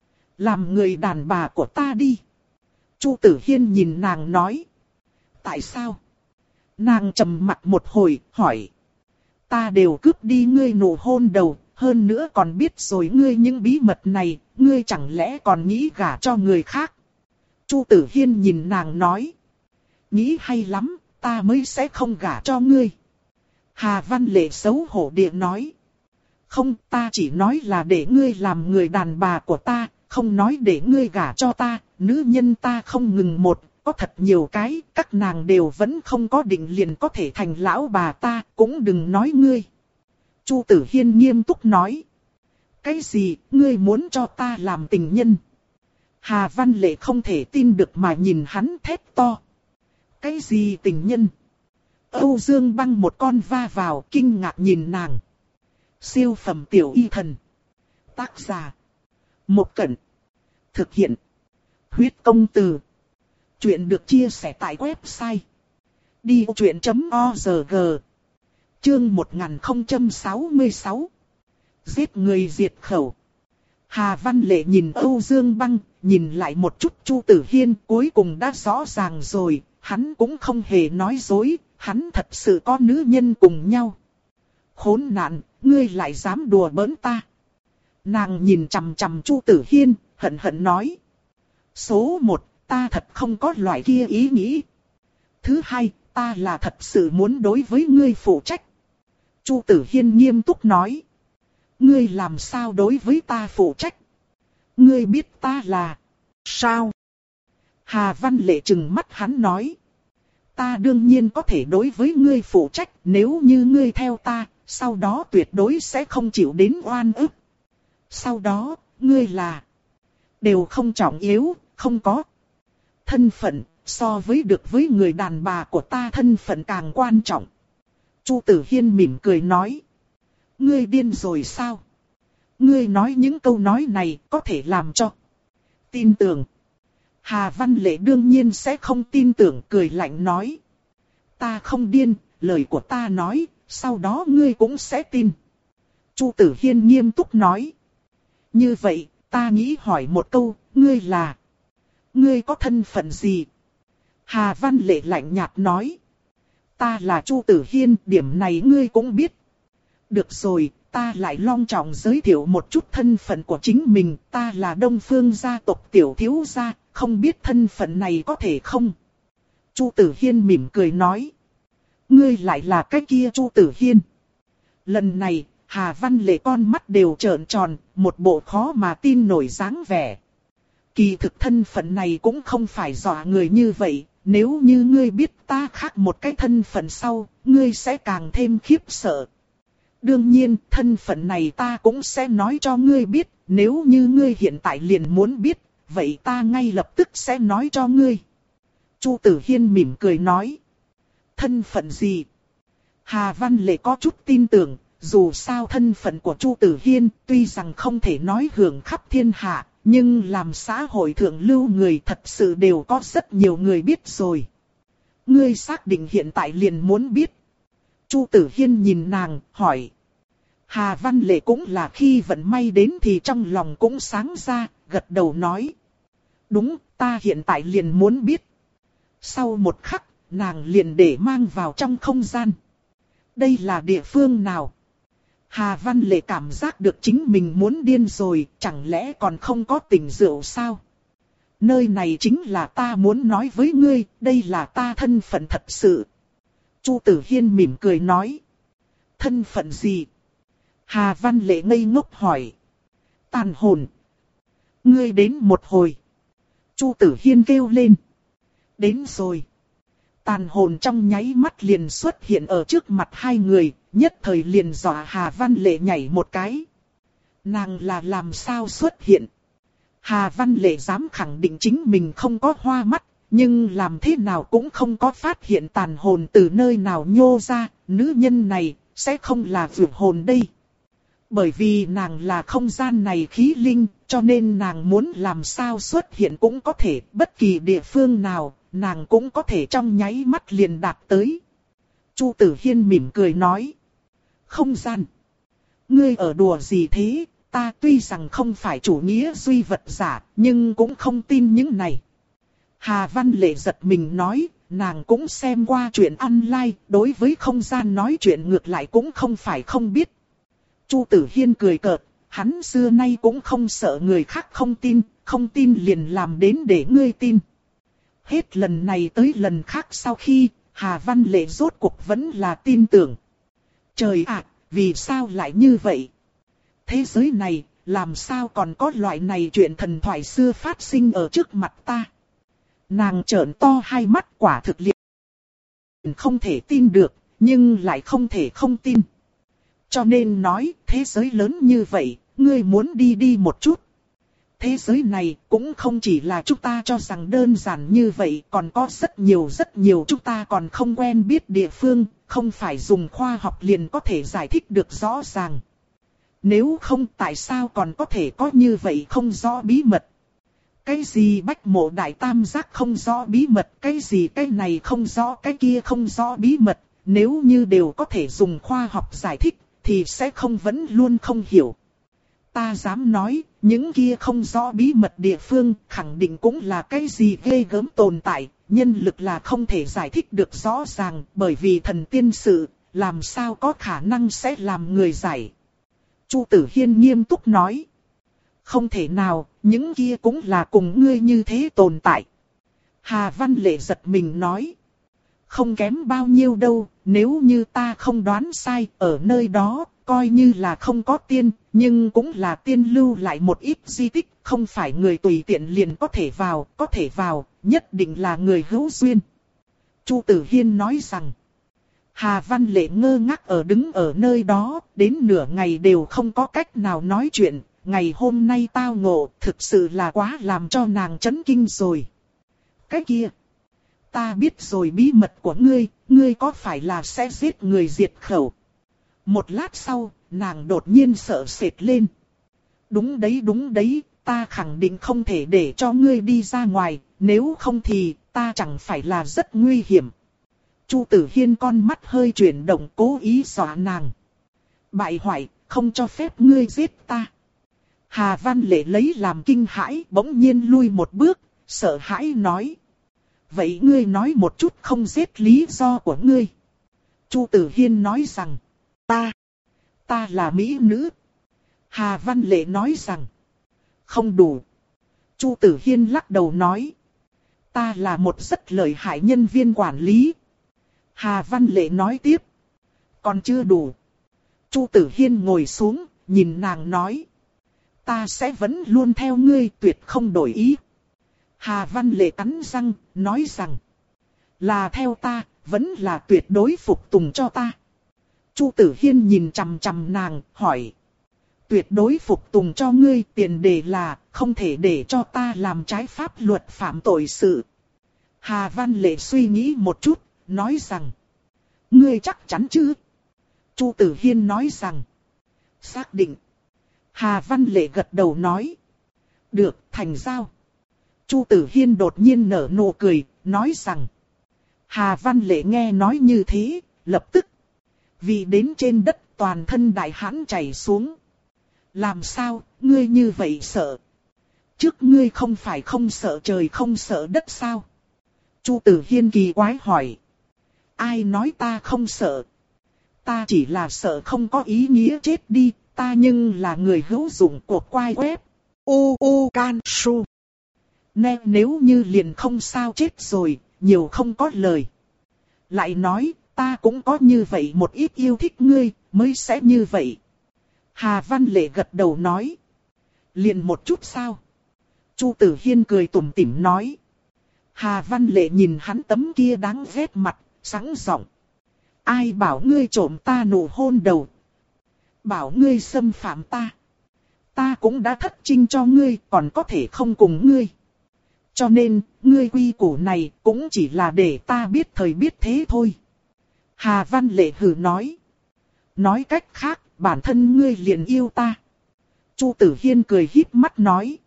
Làm người đàn bà của ta đi. Chu Tử Hiên nhìn nàng nói. Tại sao? Nàng trầm mặt một hồi, hỏi. Ta đều cướp đi ngươi nụ hôn đầu, hơn nữa còn biết rồi ngươi những bí mật này, ngươi chẳng lẽ còn nghĩ gả cho người khác? Chu Tử Hiên nhìn nàng nói. Nghĩ hay lắm, ta mới sẽ không gả cho ngươi. Hà Văn Lệ xấu hổ địa nói. Không, ta chỉ nói là để ngươi làm người đàn bà của ta, không nói để ngươi gả cho ta, nữ nhân ta không ngừng một, có thật nhiều cái, các nàng đều vẫn không có định liền có thể thành lão bà ta, cũng đừng nói ngươi. Chu Tử Hiên nghiêm túc nói. Cái gì, ngươi muốn cho ta làm tình nhân? Hà Văn Lệ không thể tin được mà nhìn hắn thét to. Cái gì tình nhân? Âu Dương Băng một con va vào, kinh ngạc nhìn nàng. Siêu phẩm tiểu y thần. Tác giả. Một Cẩn. Thực hiện. Huyết công từ. Chuyện được chia sẻ tại website. đi truyện chấm org. Chương một nghìn không trăm sáu mươi sáu. Giết người diệt khẩu. Hà Văn Lệ nhìn Âu Dương Băng, nhìn lại một chút Chu Tử Hiên, cuối cùng đã rõ ràng rồi, hắn cũng không hề nói dối, hắn thật sự có nữ nhân cùng nhau. Khốn nạn, ngươi lại dám đùa bỡn ta. Nàng nhìn chằm chằm Chu Tử Hiên, hận hận nói. Số một, ta thật không có loại kia ý nghĩ. Thứ hai, ta là thật sự muốn đối với ngươi phụ trách. Chu Tử Hiên nghiêm túc nói. Ngươi làm sao đối với ta phụ trách? Ngươi biết ta là... Sao? Hà Văn Lệ trừng mắt hắn nói. Ta đương nhiên có thể đối với ngươi phụ trách, nếu như ngươi theo ta, sau đó tuyệt đối sẽ không chịu đến oan ức. Sau đó, ngươi là... Đều không trọng yếu, không có. Thân phận, so với được với người đàn bà của ta thân phận càng quan trọng. Chu Tử Hiên mỉm cười nói. Ngươi điên rồi sao? Ngươi nói những câu nói này có thể làm cho tin tưởng. Hà Văn Lệ đương nhiên sẽ không tin tưởng, cười lạnh nói. Ta không điên, lời của ta nói, sau đó ngươi cũng sẽ tin. Chu Tử Hiên nghiêm túc nói. Như vậy, ta nghĩ hỏi một câu, ngươi là... Ngươi có thân phận gì? Hà Văn Lệ lạnh nhạt nói. Ta là Chu Tử Hiên, điểm này ngươi cũng biết. Được rồi, ta lại long trọng giới thiệu một chút thân phận của chính mình. Ta là Đông Phương gia tộc tiểu thiếu gia, không biết thân phận này có thể không? Chu Tử Hiên mỉm cười nói. Ngươi lại là cái kia Chu Tử Hiên. Lần này, Hà Văn Lệ con mắt đều trợn tròn, một bộ khó mà tin nổi dáng vẻ. Kỳ thực thân phận này cũng không phải dọa người như vậy. Nếu như ngươi biết ta khác một cái thân phận sau, ngươi sẽ càng thêm khiếp sợ. Đương nhiên, thân phận này ta cũng sẽ nói cho ngươi biết, nếu như ngươi hiện tại liền muốn biết, vậy ta ngay lập tức sẽ nói cho ngươi. Chu Tử Hiên mỉm cười nói. Thân phận gì? Hà Văn Lệ có chút tin tưởng, dù sao thân phận của Chu Tử Hiên tuy rằng không thể nói hưởng khắp thiên hạ, nhưng làm xã hội thượng lưu người thật sự đều có rất nhiều người biết rồi. Ngươi xác định hiện tại liền muốn biết. Chu Tử Hiên nhìn nàng, hỏi. Hà Văn Lệ cũng là khi vận may đến thì trong lòng cũng sáng ra, gật đầu nói. Đúng, ta hiện tại liền muốn biết. Sau một khắc, nàng liền để mang vào trong không gian. Đây là địa phương nào? Hà Văn Lệ cảm giác được chính mình muốn điên rồi, chẳng lẽ còn không có tỉnh rượu sao? Nơi này chính là ta muốn nói với ngươi, đây là ta thân phận thật sự. Chu Tử Hiên mỉm cười nói. Thân phận gì? Hà Văn Lệ ngây ngốc hỏi. Tàn hồn. Ngươi đến một hồi. Chu Tử Hiên kêu lên. Đến rồi. Tàn hồn trong nháy mắt liền xuất hiện ở trước mặt hai người, nhất thời liền dọa Hà Văn Lệ nhảy một cái. Nàng là làm sao xuất hiện? Hà Văn Lệ dám khẳng định chính mình không có hoa mắt, nhưng làm thế nào cũng không có phát hiện tàn hồn từ nơi nào nhô ra, nữ nhân này sẽ không là vượt hồn đây. Bởi vì nàng là không gian này khí linh, cho nên nàng muốn làm sao xuất hiện cũng có thể, bất kỳ địa phương nào, nàng cũng có thể trong nháy mắt liền đạt tới. Chu Tử Hiên mỉm cười nói. Không gian. Ngươi ở đùa gì thế, ta tuy rằng không phải chủ nghĩa duy vật giả, nhưng cũng không tin những này. Hà Văn Lệ giật mình nói, nàng cũng xem qua chuyện online, đối với không gian nói chuyện ngược lại cũng không phải không biết. Chu Tử Hiên cười cợt, hắn xưa nay cũng không sợ người khác không tin, không tin liền làm đến để ngươi tin. Hết lần này tới lần khác sau khi, Hà Văn Lệ rốt cuộc vẫn là tin tưởng. Trời ạ, vì sao lại như vậy? Thế giới này, làm sao còn có loại này chuyện thần thoại xưa phát sinh ở trước mặt ta? Nàng trợn to hai mắt, quả thực liền không thể tin được, nhưng lại không thể không tin. Cho nên nói, thế giới lớn như vậy, ngươi muốn đi đi một chút. Thế giới này cũng không chỉ là chúng ta cho rằng đơn giản như vậy, còn có rất nhiều rất nhiều chúng ta còn không quen biết địa phương, không phải dùng khoa học liền có thể giải thích được rõ ràng. Nếu không, tại sao còn có thể có như vậy không rõ bí mật? Cái gì Bách Mộ Đại Tam Giác không rõ bí mật, cái gì cái này không rõ, cái kia không rõ bí mật, nếu như đều có thể dùng khoa học giải thích, thì sẽ không vẫn luôn không hiểu. Ta dám nói, những kia không rõ bí mật địa phương khẳng định cũng là cái gì ghê gớm tồn tại, nhân lực là không thể giải thích được rõ ràng, bởi vì thần tiên sự, làm sao có khả năng sẽ làm người giải. Chu Tử Hiên nghiêm túc nói. Không thể nào, những kia cũng là cùng ngươi như thế tồn tại. Hà Văn Lệ giật mình nói. Không kém bao nhiêu đâu, nếu như ta không đoán sai, ở nơi đó, coi như là không có tiên, nhưng cũng là tiên lưu lại một ít di tích, không phải người tùy tiện liền có thể vào, có thể vào, nhất định là người hữu duyên. Chu Tử Hiên nói rằng. Hà Văn Lệ ngơ ngác ở đứng ở nơi đó, đến nửa ngày đều không có cách nào nói chuyện, ngày hôm nay tao ngộ, thực sự là quá làm cho nàng chấn kinh rồi. Cái kia, ta biết rồi bí mật của ngươi, ngươi có phải là sẽ giết người diệt khẩu? Một lát sau, nàng đột nhiên sợ sệt lên. Đúng đấy đúng đấy, ta khẳng định không thể để cho ngươi đi ra ngoài, nếu không thì ta chẳng phải là rất nguy hiểm. Chu Tử Hiên con mắt hơi chuyển động, cố ý dọa nàng. Bại hoại, không cho phép ngươi giết ta. Hà Văn Lệ lấy làm kinh hãi, bỗng nhiên lui một bước, sợ hãi nói. Vậy ngươi nói một chút không giết lý do của ngươi. Chu Tử Hiên nói rằng. Ta, ta là mỹ nữ. Hà Văn Lệ nói rằng. Không đủ. Chu Tử Hiên lắc đầu nói. Ta là một rất lợi hại nhân viên quản lý. Hà Văn Lệ nói tiếp. Còn chưa đủ. Chu Tử Hiên ngồi xuống, nhìn nàng nói. Ta sẽ vẫn luôn theo ngươi, tuyệt không đổi ý. Hà Văn Lệ cắn răng, nói rằng. Là theo ta, vẫn là tuyệt đối phục tùng cho ta. Chu Tử Hiên nhìn chằm chằm nàng, hỏi. Tuyệt đối phục tùng cho ngươi, tiền đề là không thể để cho ta làm trái pháp luật phạm tội sự. Hà Văn Lệ suy nghĩ một chút, nói rằng. Ngươi chắc chắn chứ? Chu Tử Hiên nói rằng. Xác định. Hà Văn Lệ gật đầu nói. Được, thành giao. Chu Tử Hiên đột nhiên nở nụ cười, nói rằng. Hà Văn Lệ nghe nói như thế, lập tức. Vì đến trên đất toàn thân đại hãn chảy xuống. Làm sao, ngươi như vậy sợ? Trước ngươi không phải không sợ trời không sợ đất sao? Chu Tử Hiên kỳ quái hỏi. Ai nói ta không sợ? Ta chỉ là sợ không có ý nghĩa chết đi, ta nhưng là người hữu dụng của quai web. U U Can Su. Nè, nếu như liền không sao chết rồi, nhiều không có lời. Lại nói, ta cũng có như vậy một ít yêu thích ngươi, mới sẽ như vậy. Hà Văn Lệ gật đầu nói. Liền một chút sao? Chu Tử Hiên cười tủm tỉm nói. Hà Văn Lệ nhìn hắn tấm kia đáng ghét mặt, sẵn giọng. Ai bảo ngươi trộm ta nụ hôn đầu? Bảo ngươi xâm phạm ta. Ta cũng đã thất trinh cho ngươi, còn có thể không cùng ngươi. Cho nên, ngươi quy củ này cũng chỉ là để ta biết thời biết thế thôi. Hà Văn Lệ hừ nói. Nói cách khác, bản thân ngươi liền yêu ta. Chu Tử Hiên cười híp mắt nói.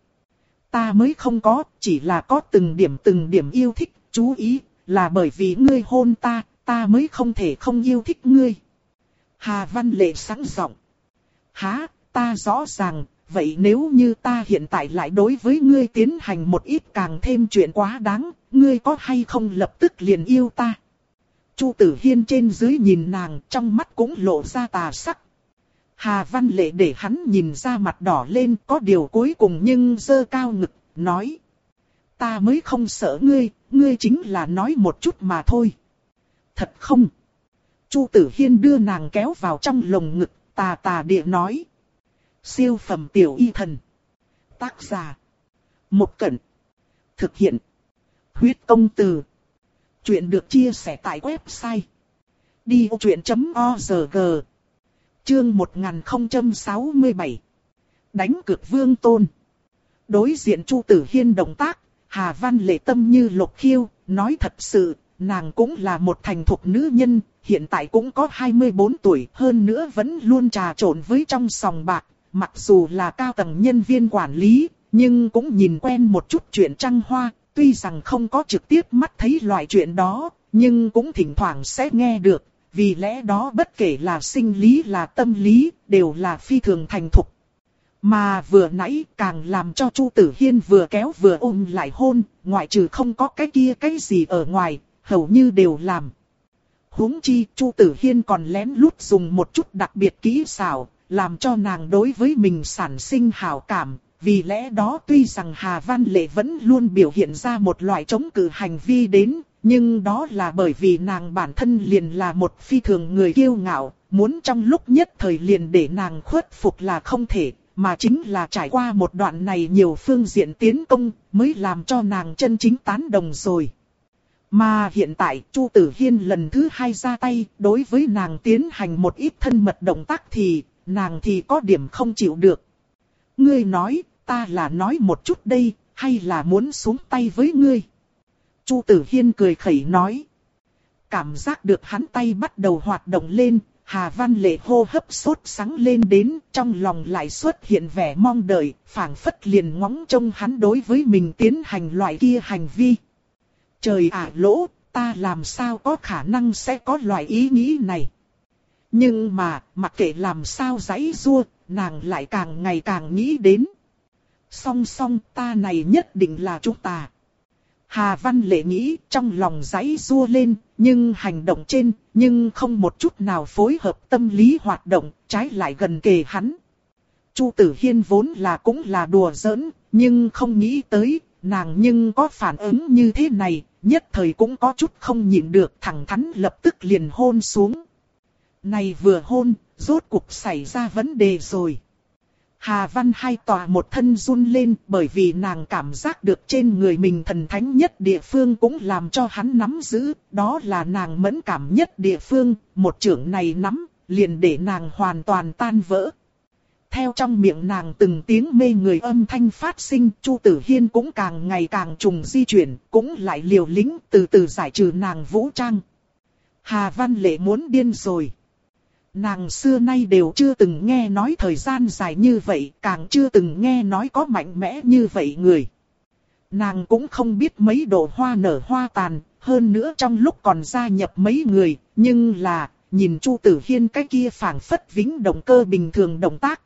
Ta mới không có, chỉ là có từng điểm từng điểm yêu thích, chú ý, là bởi vì ngươi hôn ta, ta mới không thể không yêu thích ngươi. Hà Văn Lệ sẵn giọng. Hả, ta rõ ràng, vậy nếu như ta hiện tại lại đối với ngươi tiến hành một ít càng thêm chuyện quá đáng, ngươi có hay không lập tức liền yêu ta? Chu Tử Hiên trên dưới nhìn nàng, trong mắt cũng lộ ra tà sắc. Hà Văn Lệ để hắn nhìn ra mặt đỏ lên, có điều cuối cùng nhưng giơ cao ngực, nói. Ta mới không sợ ngươi, ngươi chính là nói một chút mà thôi. Thật không? Chu Tử Hiên đưa nàng kéo vào trong lồng ngực, tà tà địa nói. Siêu phẩm tiểu y thần. Tác giả. Một Cẩn. Thực hiện. Huyết công từ. Chuyện được chia sẻ tại website. đi ô chuyện chấm org. Chương một nghìn không trăm sáu mươi bảy. Đánh cược Vương Tôn. Đối diện Chu Tử Hiên động tác, Hà Văn Lệ tâm như lục khiêu, nói thật sự, nàng cũng là một thành thục nữ nhân, hiện tại cũng có hai mươi bốn tuổi, hơn nữa vẫn luôn trà trộn với trong sòng bạc, mặc dù là cao tầng nhân viên quản lý, nhưng cũng nhìn quen một chút chuyện trăng hoa, tuy rằng không có trực tiếp mắt thấy loại chuyện đó, nhưng cũng thỉnh thoảng sẽ nghe được, vì lẽ đó bất kể là sinh lý là tâm lý, đều là phi thường thành thục. Mà vừa nãy càng làm cho Chu Tử Hiên vừa kéo vừa ôm lại hôn, ngoại trừ không có cái kia cái gì ở ngoài, hầu như đều làm. Huống chi Chu Tử Hiên còn lén lút dùng một chút đặc biệt kỹ xảo, làm cho nàng đối với mình sản sinh hảo cảm. Vì lẽ đó tuy rằng Hà Văn Lệ vẫn luôn biểu hiện ra một loại chống cự hành vi đến, nhưng đó là bởi vì nàng bản thân liền là một phi thường người kiêu ngạo, muốn trong lúc nhất thời liền để nàng khuất phục là không thể. Mà chính là trải qua một đoạn này nhiều phương diện tiến công mới làm cho nàng chân chính tán đồng rồi. Mà hiện tại Chu Tử Hiên lần thứ hai ra tay đối với nàng tiến hành một ít thân mật động tác thì nàng thì có điểm không chịu được. Ngươi nói ta là nói một chút đây hay là muốn xuống tay với ngươi? Chu Tử Hiên cười khẩy nói. Cảm giác được hắn tay bắt đầu hoạt động lên. Hà Văn Lệ hô hấp sốt sắng lên đến, trong lòng lại xuất hiện vẻ mong đợi, phảng phất liền ngóng trông hắn đối với mình tiến hành loại kia hành vi. Trời ạ lỗ, ta làm sao có khả năng sẽ có loại ý nghĩ này. Nhưng mà, mặc kệ làm sao giãy giụa, nàng lại càng ngày càng nghĩ đến. Song song ta này nhất định là chúng ta. Hà Văn Lệ nghĩ trong lòng giãy giụa lên, nhưng hành động trên, nhưng không một chút nào phối hợp tâm lý hoạt động, trái lại gần kề hắn. Chu Tử Hiên vốn là cũng là đùa giỡn, nhưng không nghĩ tới, nàng nhưng có phản ứng như thế này, nhất thời cũng có chút không nhịn được, thẳng thắn lập tức liền hôn xuống. Này vừa hôn, rốt cuộc xảy ra vấn đề rồi. Hà Văn hai tòa một thân run lên bởi vì nàng cảm giác được trên người mình thần thánh nhất địa phương cũng làm cho hắn nắm giữ, đó là nàng mẫn cảm nhất địa phương, một chưởng này nắm, liền để nàng hoàn toàn tan vỡ. Theo trong miệng nàng từng tiếng mê người âm thanh phát sinh, Chu Tử Hiên cũng càng ngày càng trùng di chuyển, cũng lại liều lĩnh từ từ giải trừ nàng vũ trang. Hà Văn Lệ muốn điên rồi. Nàng xưa nay đều chưa từng nghe nói thời gian dài như vậy, càng chưa từng nghe nói có mạnh mẽ như vậy người. Nàng cũng không biết mấy độ hoa nở hoa tàn, hơn nữa trong lúc còn gia nhập mấy người, nhưng là, nhìn Chu Tử Hiên cái kia phảng phất vĩnh động cơ bình thường động tác.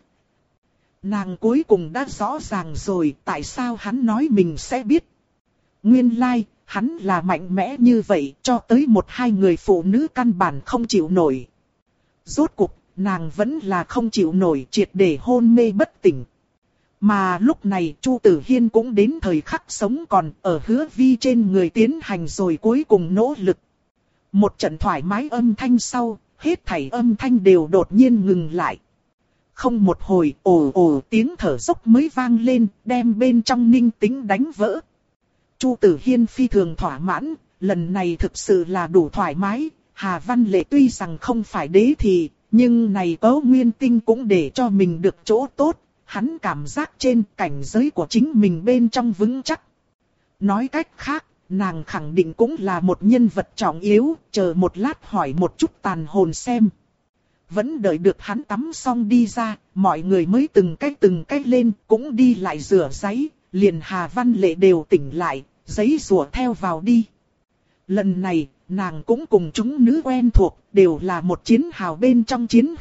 Nàng cuối cùng đã rõ ràng rồi tại sao hắn nói mình sẽ biết. Nguyên lai, like, hắn là mạnh mẽ như vậy cho tới một hai người phụ nữ căn bản không chịu nổi. Rốt cuộc, nàng vẫn là không chịu nổi triệt để hôn mê bất tỉnh. Mà lúc này Chu Tử Hiên cũng đến thời khắc sống còn ở Hứa Vi trên người tiến hành rồi cuối cùng nỗ lực. Một trận thoải mái âm thanh sau, hết thảy âm thanh đều đột nhiên ngừng lại. Không một hồi ồ ồ tiếng thở dốc mới vang lên, đem bên trong ninh tĩnh đánh vỡ. Chu Tử Hiên phi thường thỏa mãn, lần này thực sự là đủ thoải mái. Hà Văn Lệ tuy rằng không phải đế thì, nhưng này Cấu Nguyên Tinh cũng để cho mình được chỗ tốt, hắn cảm giác trên cảnh giới của chính mình bên trong vững chắc. Nói cách khác, nàng khẳng định cũng là một nhân vật trọng yếu, chờ một lát hỏi một chút tàn hồn xem. Vẫn đợi được hắn tắm xong đi ra, mọi người mới từng cách từng cách lên, cũng đi lại rửa giấy, liền Hà Văn Lệ đều tỉnh lại, giấy rùa theo vào đi. Lần này, nàng cũng cùng chúng nữ quen thuộc, đều là một chiến hào bên trong chiến hữu,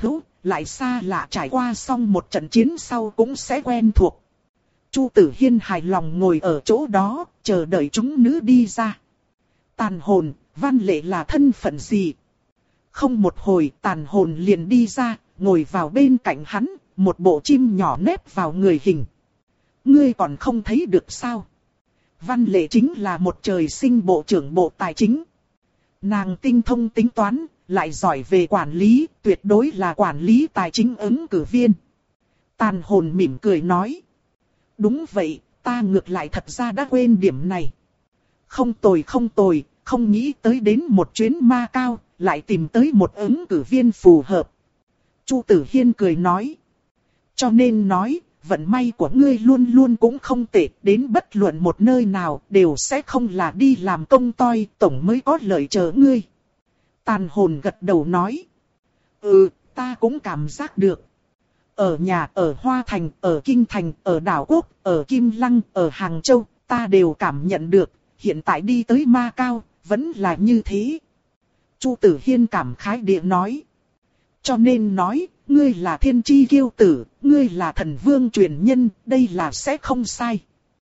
lại xa lạ trải qua xong một trận chiến sau cũng sẽ quen thuộc. Chu Tử Hiên hài lòng ngồi ở chỗ đó, chờ đợi chúng nữ đi ra. Tàn hồn, Văn Lệ là thân phận gì? Không một hồi tàn hồn liền đi ra, ngồi vào bên cạnh hắn, một bộ chim nhỏ nép vào người hình. Ngươi còn không thấy được sao? Văn Lệ chính là một trời sinh bộ trưởng bộ tài chính. Nàng tinh thông tính toán, lại giỏi về quản lý, tuyệt đối là quản lý tài chính ứng cử viên. Tàn hồn mỉm cười nói. Đúng vậy, ta ngược lại thật ra đã quên điểm này. Không tồi không tồi, không nghĩ tới đến một chuyến Ma Cao, lại tìm tới một ứng cử viên phù hợp. Chu Tử Hiên cười nói. Cho nên nói, vận may của ngươi luôn luôn cũng không tệ, đến bất luận một nơi nào đều sẽ không là đi làm công toi, tổng mới có lợi chờ ngươi. Tàn hồn gật đầu nói. Ừ, ta cũng cảm giác được. Ở nhà, ở Hoa Thành, ở Kinh Thành, ở Đảo Quốc, ở Kim Lăng, ở Hàng Châu, ta đều cảm nhận được, hiện tại đi tới Ma Cao, vẫn là như thế. Chu Tử Hiên cảm khái địa nói. Cho nên nói, ngươi là thiên chi kiêu tử, ngươi là thần vương truyền nhân, đây là sẽ không sai.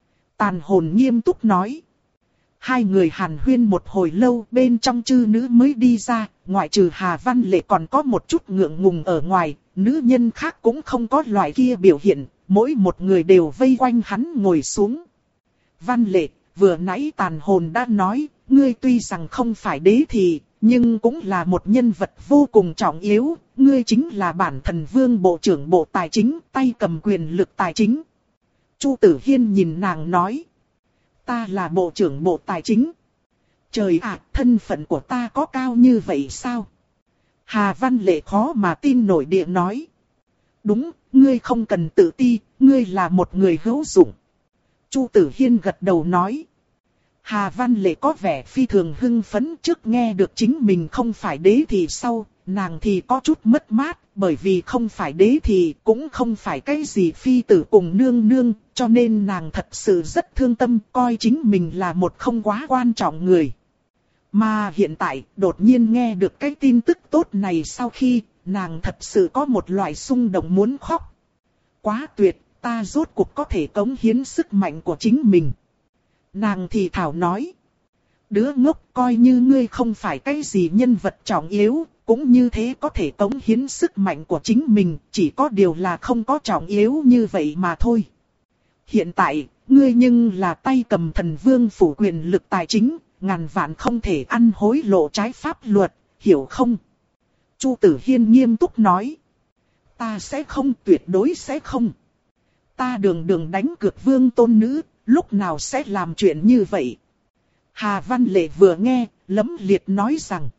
Tàn hồn nghiêm túc nói. Hai người hàn huyên một hồi lâu, bên trong chư nữ mới đi ra, ngoại trừ Hà Văn Lệ còn có một chút ngượng ngùng ở ngoài, nữ nhân khác cũng không có loại kia biểu hiện, mỗi một người đều vây quanh hắn ngồi xuống. Văn Lệ, vừa nãy tàn hồn đã nói, ngươi tuy rằng không phải đế thì, nhưng cũng là một nhân vật vô cùng trọng yếu, ngươi chính là bản thần vương bộ trưởng bộ tài chính, tay cầm quyền lực tài chính. Chu Tử Hiên nhìn nàng nói. Ta là bộ trưởng bộ tài chính. Trời ạ, thân phận của ta có cao như vậy sao? Hà Văn Lệ khó mà tin nổi địa nói. Đúng, ngươi không cần tự ti, ngươi là một người hữu dụng. Chu Tử Hiên gật đầu nói. Hà Văn Lệ có vẻ phi thường hưng phấn, trước nghe được chính mình không phải đế thì sau, nàng thì có chút mất mát, bởi vì không phải đế thì cũng không phải cái gì phi tử cùng nương nương, cho nên nàng thật sự rất thương tâm, coi chính mình là một không quá quan trọng người. Mà hiện tại, đột nhiên nghe được cái tin tức tốt này sau khi, nàng thật sự có một loại xung động muốn khóc. Quá tuyệt, ta rốt cuộc có thể cống hiến sức mạnh của chính mình. Nàng thì thảo nói. Đứa ngốc, coi như ngươi không phải cái gì nhân vật trọng yếu, cũng như thế có thể cống hiến sức mạnh của chính mình, chỉ có điều là không có trọng yếu như vậy mà thôi. Hiện tại, ngươi nhưng là tay cầm thần vương phủ quyền lực tài chính, ngàn vạn không thể ăn hối lộ trái pháp luật, hiểu không? Chu Tử Hiên nghiêm túc nói. Ta sẽ không, tuyệt đối sẽ không. Ta đường đường đánh cược vương tôn nữ, lúc nào sẽ làm chuyện như vậy? Hà Văn Lệ vừa nghe, lấm liệt nói rằng.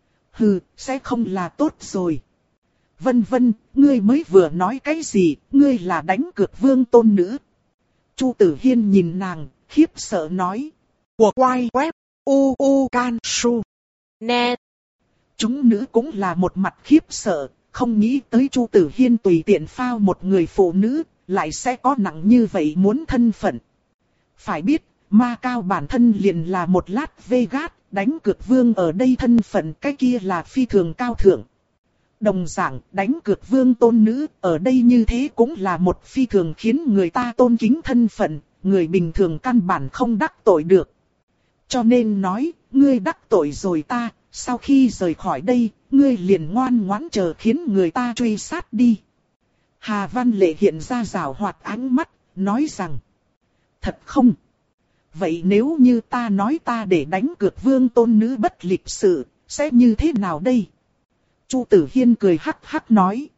Hừ, sẽ không là tốt rồi. Vân vân, ngươi mới vừa nói cái gì, ngươi là đánh cược vương tôn nữ. Chu Tử Hiên nhìn nàng, khiếp sợ nói. Của quay web, u u can su, net. Chúng nữ cũng là một mặt khiếp sợ, không nghĩ tới Chu Tử Hiên tùy tiện phao một người phụ nữ, lại sẽ có nặng như vậy muốn thân phận. Phải biết, Ma Cao bản thân liền là một lát Vegas, đánh cược vương ở đây thân phận cái kia là phi thường cao thượng. Đồng dạng, đánh cược vương tôn nữ, ở đây như thế cũng là một phi thường khiến người ta tôn kính thân phận, người bình thường căn bản không đắc tội được. Cho nên nói, ngươi đắc tội rồi ta, sau khi rời khỏi đây, ngươi liền ngoan ngoãn chờ khiến người ta truy sát đi. Hà Văn Lệ hiện ra rào hoạt ánh mắt, nói rằng, thật không? Vậy nếu như ta nói ta để đánh cược vương tôn nữ bất lịch sự, sẽ như thế nào đây? Chu Tử Hiên cười hắc hắc nói.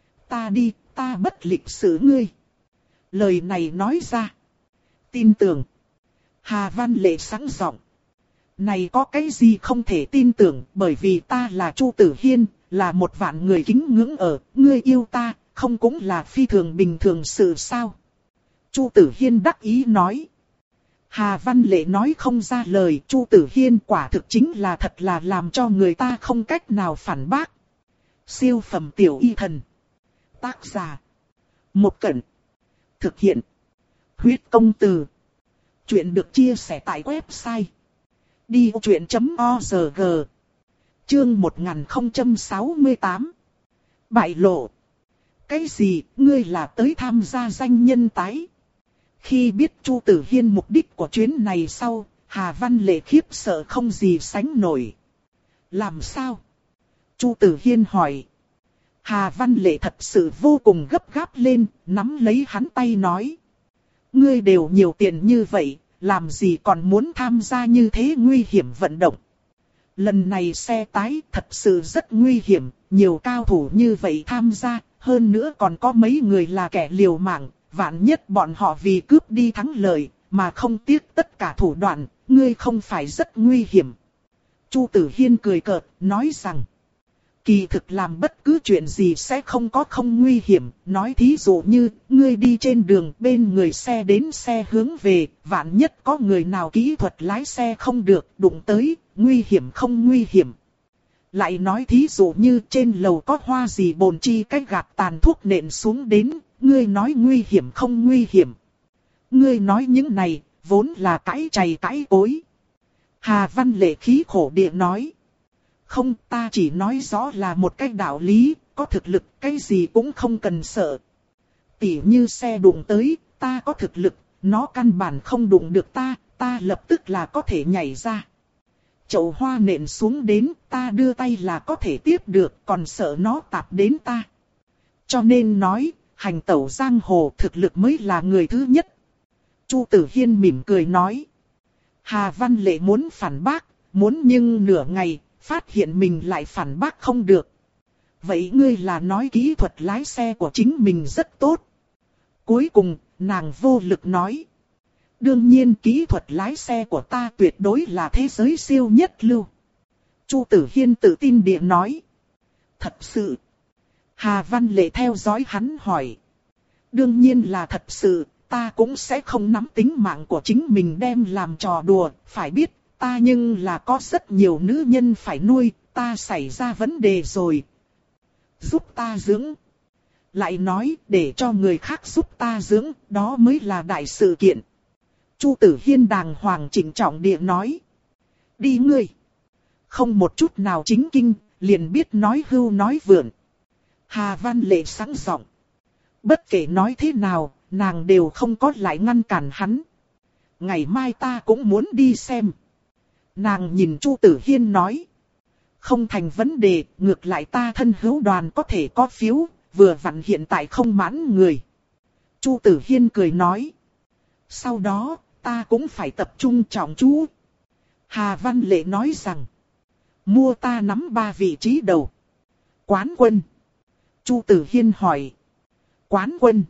Ta đi, ta bất lịch sự ngươi. Lời này nói ra. Tin tưởng. Hà Văn Lệ sáng giọng. Này có cái gì không thể tin tưởng, bởi vì ta là Chu Tử Hiên, là một vạn người kính ngưỡng ở, ngươi yêu ta, không cũng là phi thường bình thường sự sao? Chu Tử Hiên đắc ý nói. Hà Văn Lệ nói không ra lời, Chu Tử Hiên quả thực chính là thật là làm cho người ta không cách nào phản bác. Siêu phẩm tiểu y thần. Tác giả. Một Cẩn. Thực hiện. Huyết công từ. Chuyện được chia sẻ tại website. đi ô chuyện chấm org. Chương một nghìn không trăm sáu mươi tám. Bại lộ. Cái gì, ngươi là tới tham gia danh nhân tái? Khi biết Chu Tử Hiên mục đích của chuyến này sau, Hà Văn Lệ khiếp sợ không gì sánh nổi. Làm sao? Chu Tử Hiên hỏi. Hà Văn Lệ thật sự vô cùng gấp gáp lên, nắm lấy hắn tay nói. Ngươi đều nhiều tiền như vậy, làm gì còn muốn tham gia như thế nguy hiểm vận động? Lần này xe tái thật sự rất nguy hiểm, nhiều cao thủ như vậy tham gia, hơn nữa còn có mấy người là kẻ liều mạng, vạn nhất bọn họ vì cướp đi thắng lợi, mà không tiếc tất cả thủ đoạn, ngươi không phải rất nguy hiểm. Chu Tử Hiên cười cợt, nói rằng, kỳ thực làm bất cứ chuyện gì sẽ không có không nguy hiểm, nói thí dụ như, ngươi đi trên đường bên người xe đến xe hướng về, vạn nhất có người nào kỹ thuật lái xe không được, đụng tới, nguy hiểm không nguy hiểm. Lại nói thí dụ như trên lầu có hoa gì bồn chi cách gạt tàn thuốc nện xuống đến, ngươi nói nguy hiểm không nguy hiểm. Ngươi nói những này, vốn là cãi chày cãi cối. Hà Văn Lệ khí khổ địa nói. Không, ta chỉ nói rõ là một cái đạo lý, có thực lực cái gì cũng không cần sợ. Tỉ như xe đụng tới, ta có thực lực, nó căn bản không đụng được ta, ta lập tức là có thể nhảy ra. Chậu hoa nện xuống đến, ta đưa tay là có thể tiếp được, còn sợ nó tạp đến ta. Cho nên nói, hành tẩu giang hồ thực lực mới là người thứ nhất. Chu Tử Hiên mỉm cười nói. Hà Văn Lệ muốn phản bác, muốn nhưng nửa ngày, phát hiện mình lại phản bác không được. Vậy ngươi là nói kỹ thuật lái xe của chính mình rất tốt. Cuối cùng, nàng vô lực nói. Đương nhiên kỹ thuật lái xe của ta tuyệt đối là thế giới siêu nhất lưu. Chu Tử Hiên tự tin địa nói. Thật sự. Hà Văn Lệ theo dõi hắn hỏi. Đương nhiên là thật sự, ta cũng sẽ không nắm tính mạng của chính mình đem làm trò đùa, phải biết, ta nhưng là có rất nhiều nữ nhân phải nuôi, ta xảy ra vấn đề rồi. Giúp ta dưỡng. Lại nói, để cho người khác giúp ta dưỡng, đó mới là đại sự kiện. Chu Tử Hiên đàng hoàng chỉnh trọng địa nói. Đi ngươi. Không một chút nào chính kinh, liền biết nói hưu nói vượn. Hà Văn Lệ sẵn giọng. Bất kể nói thế nào, nàng đều không có lại ngăn cản hắn. Ngày mai ta cũng muốn đi xem. Nàng nhìn Chu Tử Hiên nói. Không thành vấn đề, ngược lại ta thân hữu đoàn có thể có phiếu, vừa vặn hiện tại không mãn người. Chu Tử Hiên cười nói. Sau đó, ta cũng phải tập trung trọng chú. Hà Văn Lệ nói rằng. Mua ta nắm ba vị trí đầu. Quán quân. Chu Tử Hiên hỏi. Quán quân.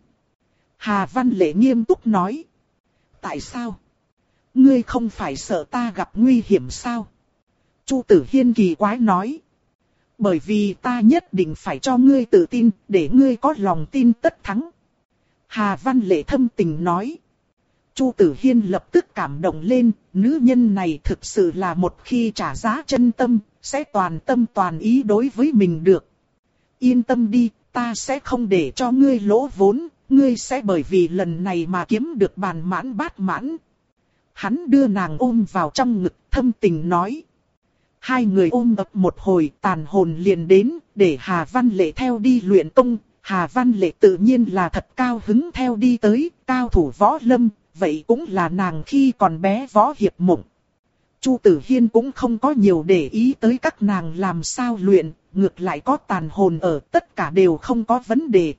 Hà Văn Lệ nghiêm túc nói. Tại sao? Ngươi không phải sợ ta gặp nguy hiểm sao? Chu Tử Hiên kỳ quái nói. Bởi vì ta nhất định phải cho ngươi tự tin, để ngươi có lòng tin tất thắng. Hà Văn Lệ thâm tình nói. Chu Tử Hiên lập tức cảm động lên, nữ nhân này thực sự là một khi trả giá chân tâm, sẽ toàn tâm toàn ý đối với mình được. Yên tâm đi, ta sẽ không để cho ngươi lỗ vốn, ngươi sẽ bởi vì lần này mà kiếm được bàn mãn bát mãn. Hắn đưa nàng ôm vào trong ngực, thâm tình nói. Hai người ôm ấp một hồi, tàn hồn liền đến, để Hà Văn Lệ theo đi luyện công. Hà Văn Lệ tự nhiên là thật cao hứng theo đi tới, cao thủ võ lâm, vậy cũng là nàng khi còn bé võ hiệp mộng. Chu Tử Hiên cũng không có nhiều để ý tới các nàng làm sao luyện, ngược lại có tàn hồn ở, tất cả đều không có vấn đề.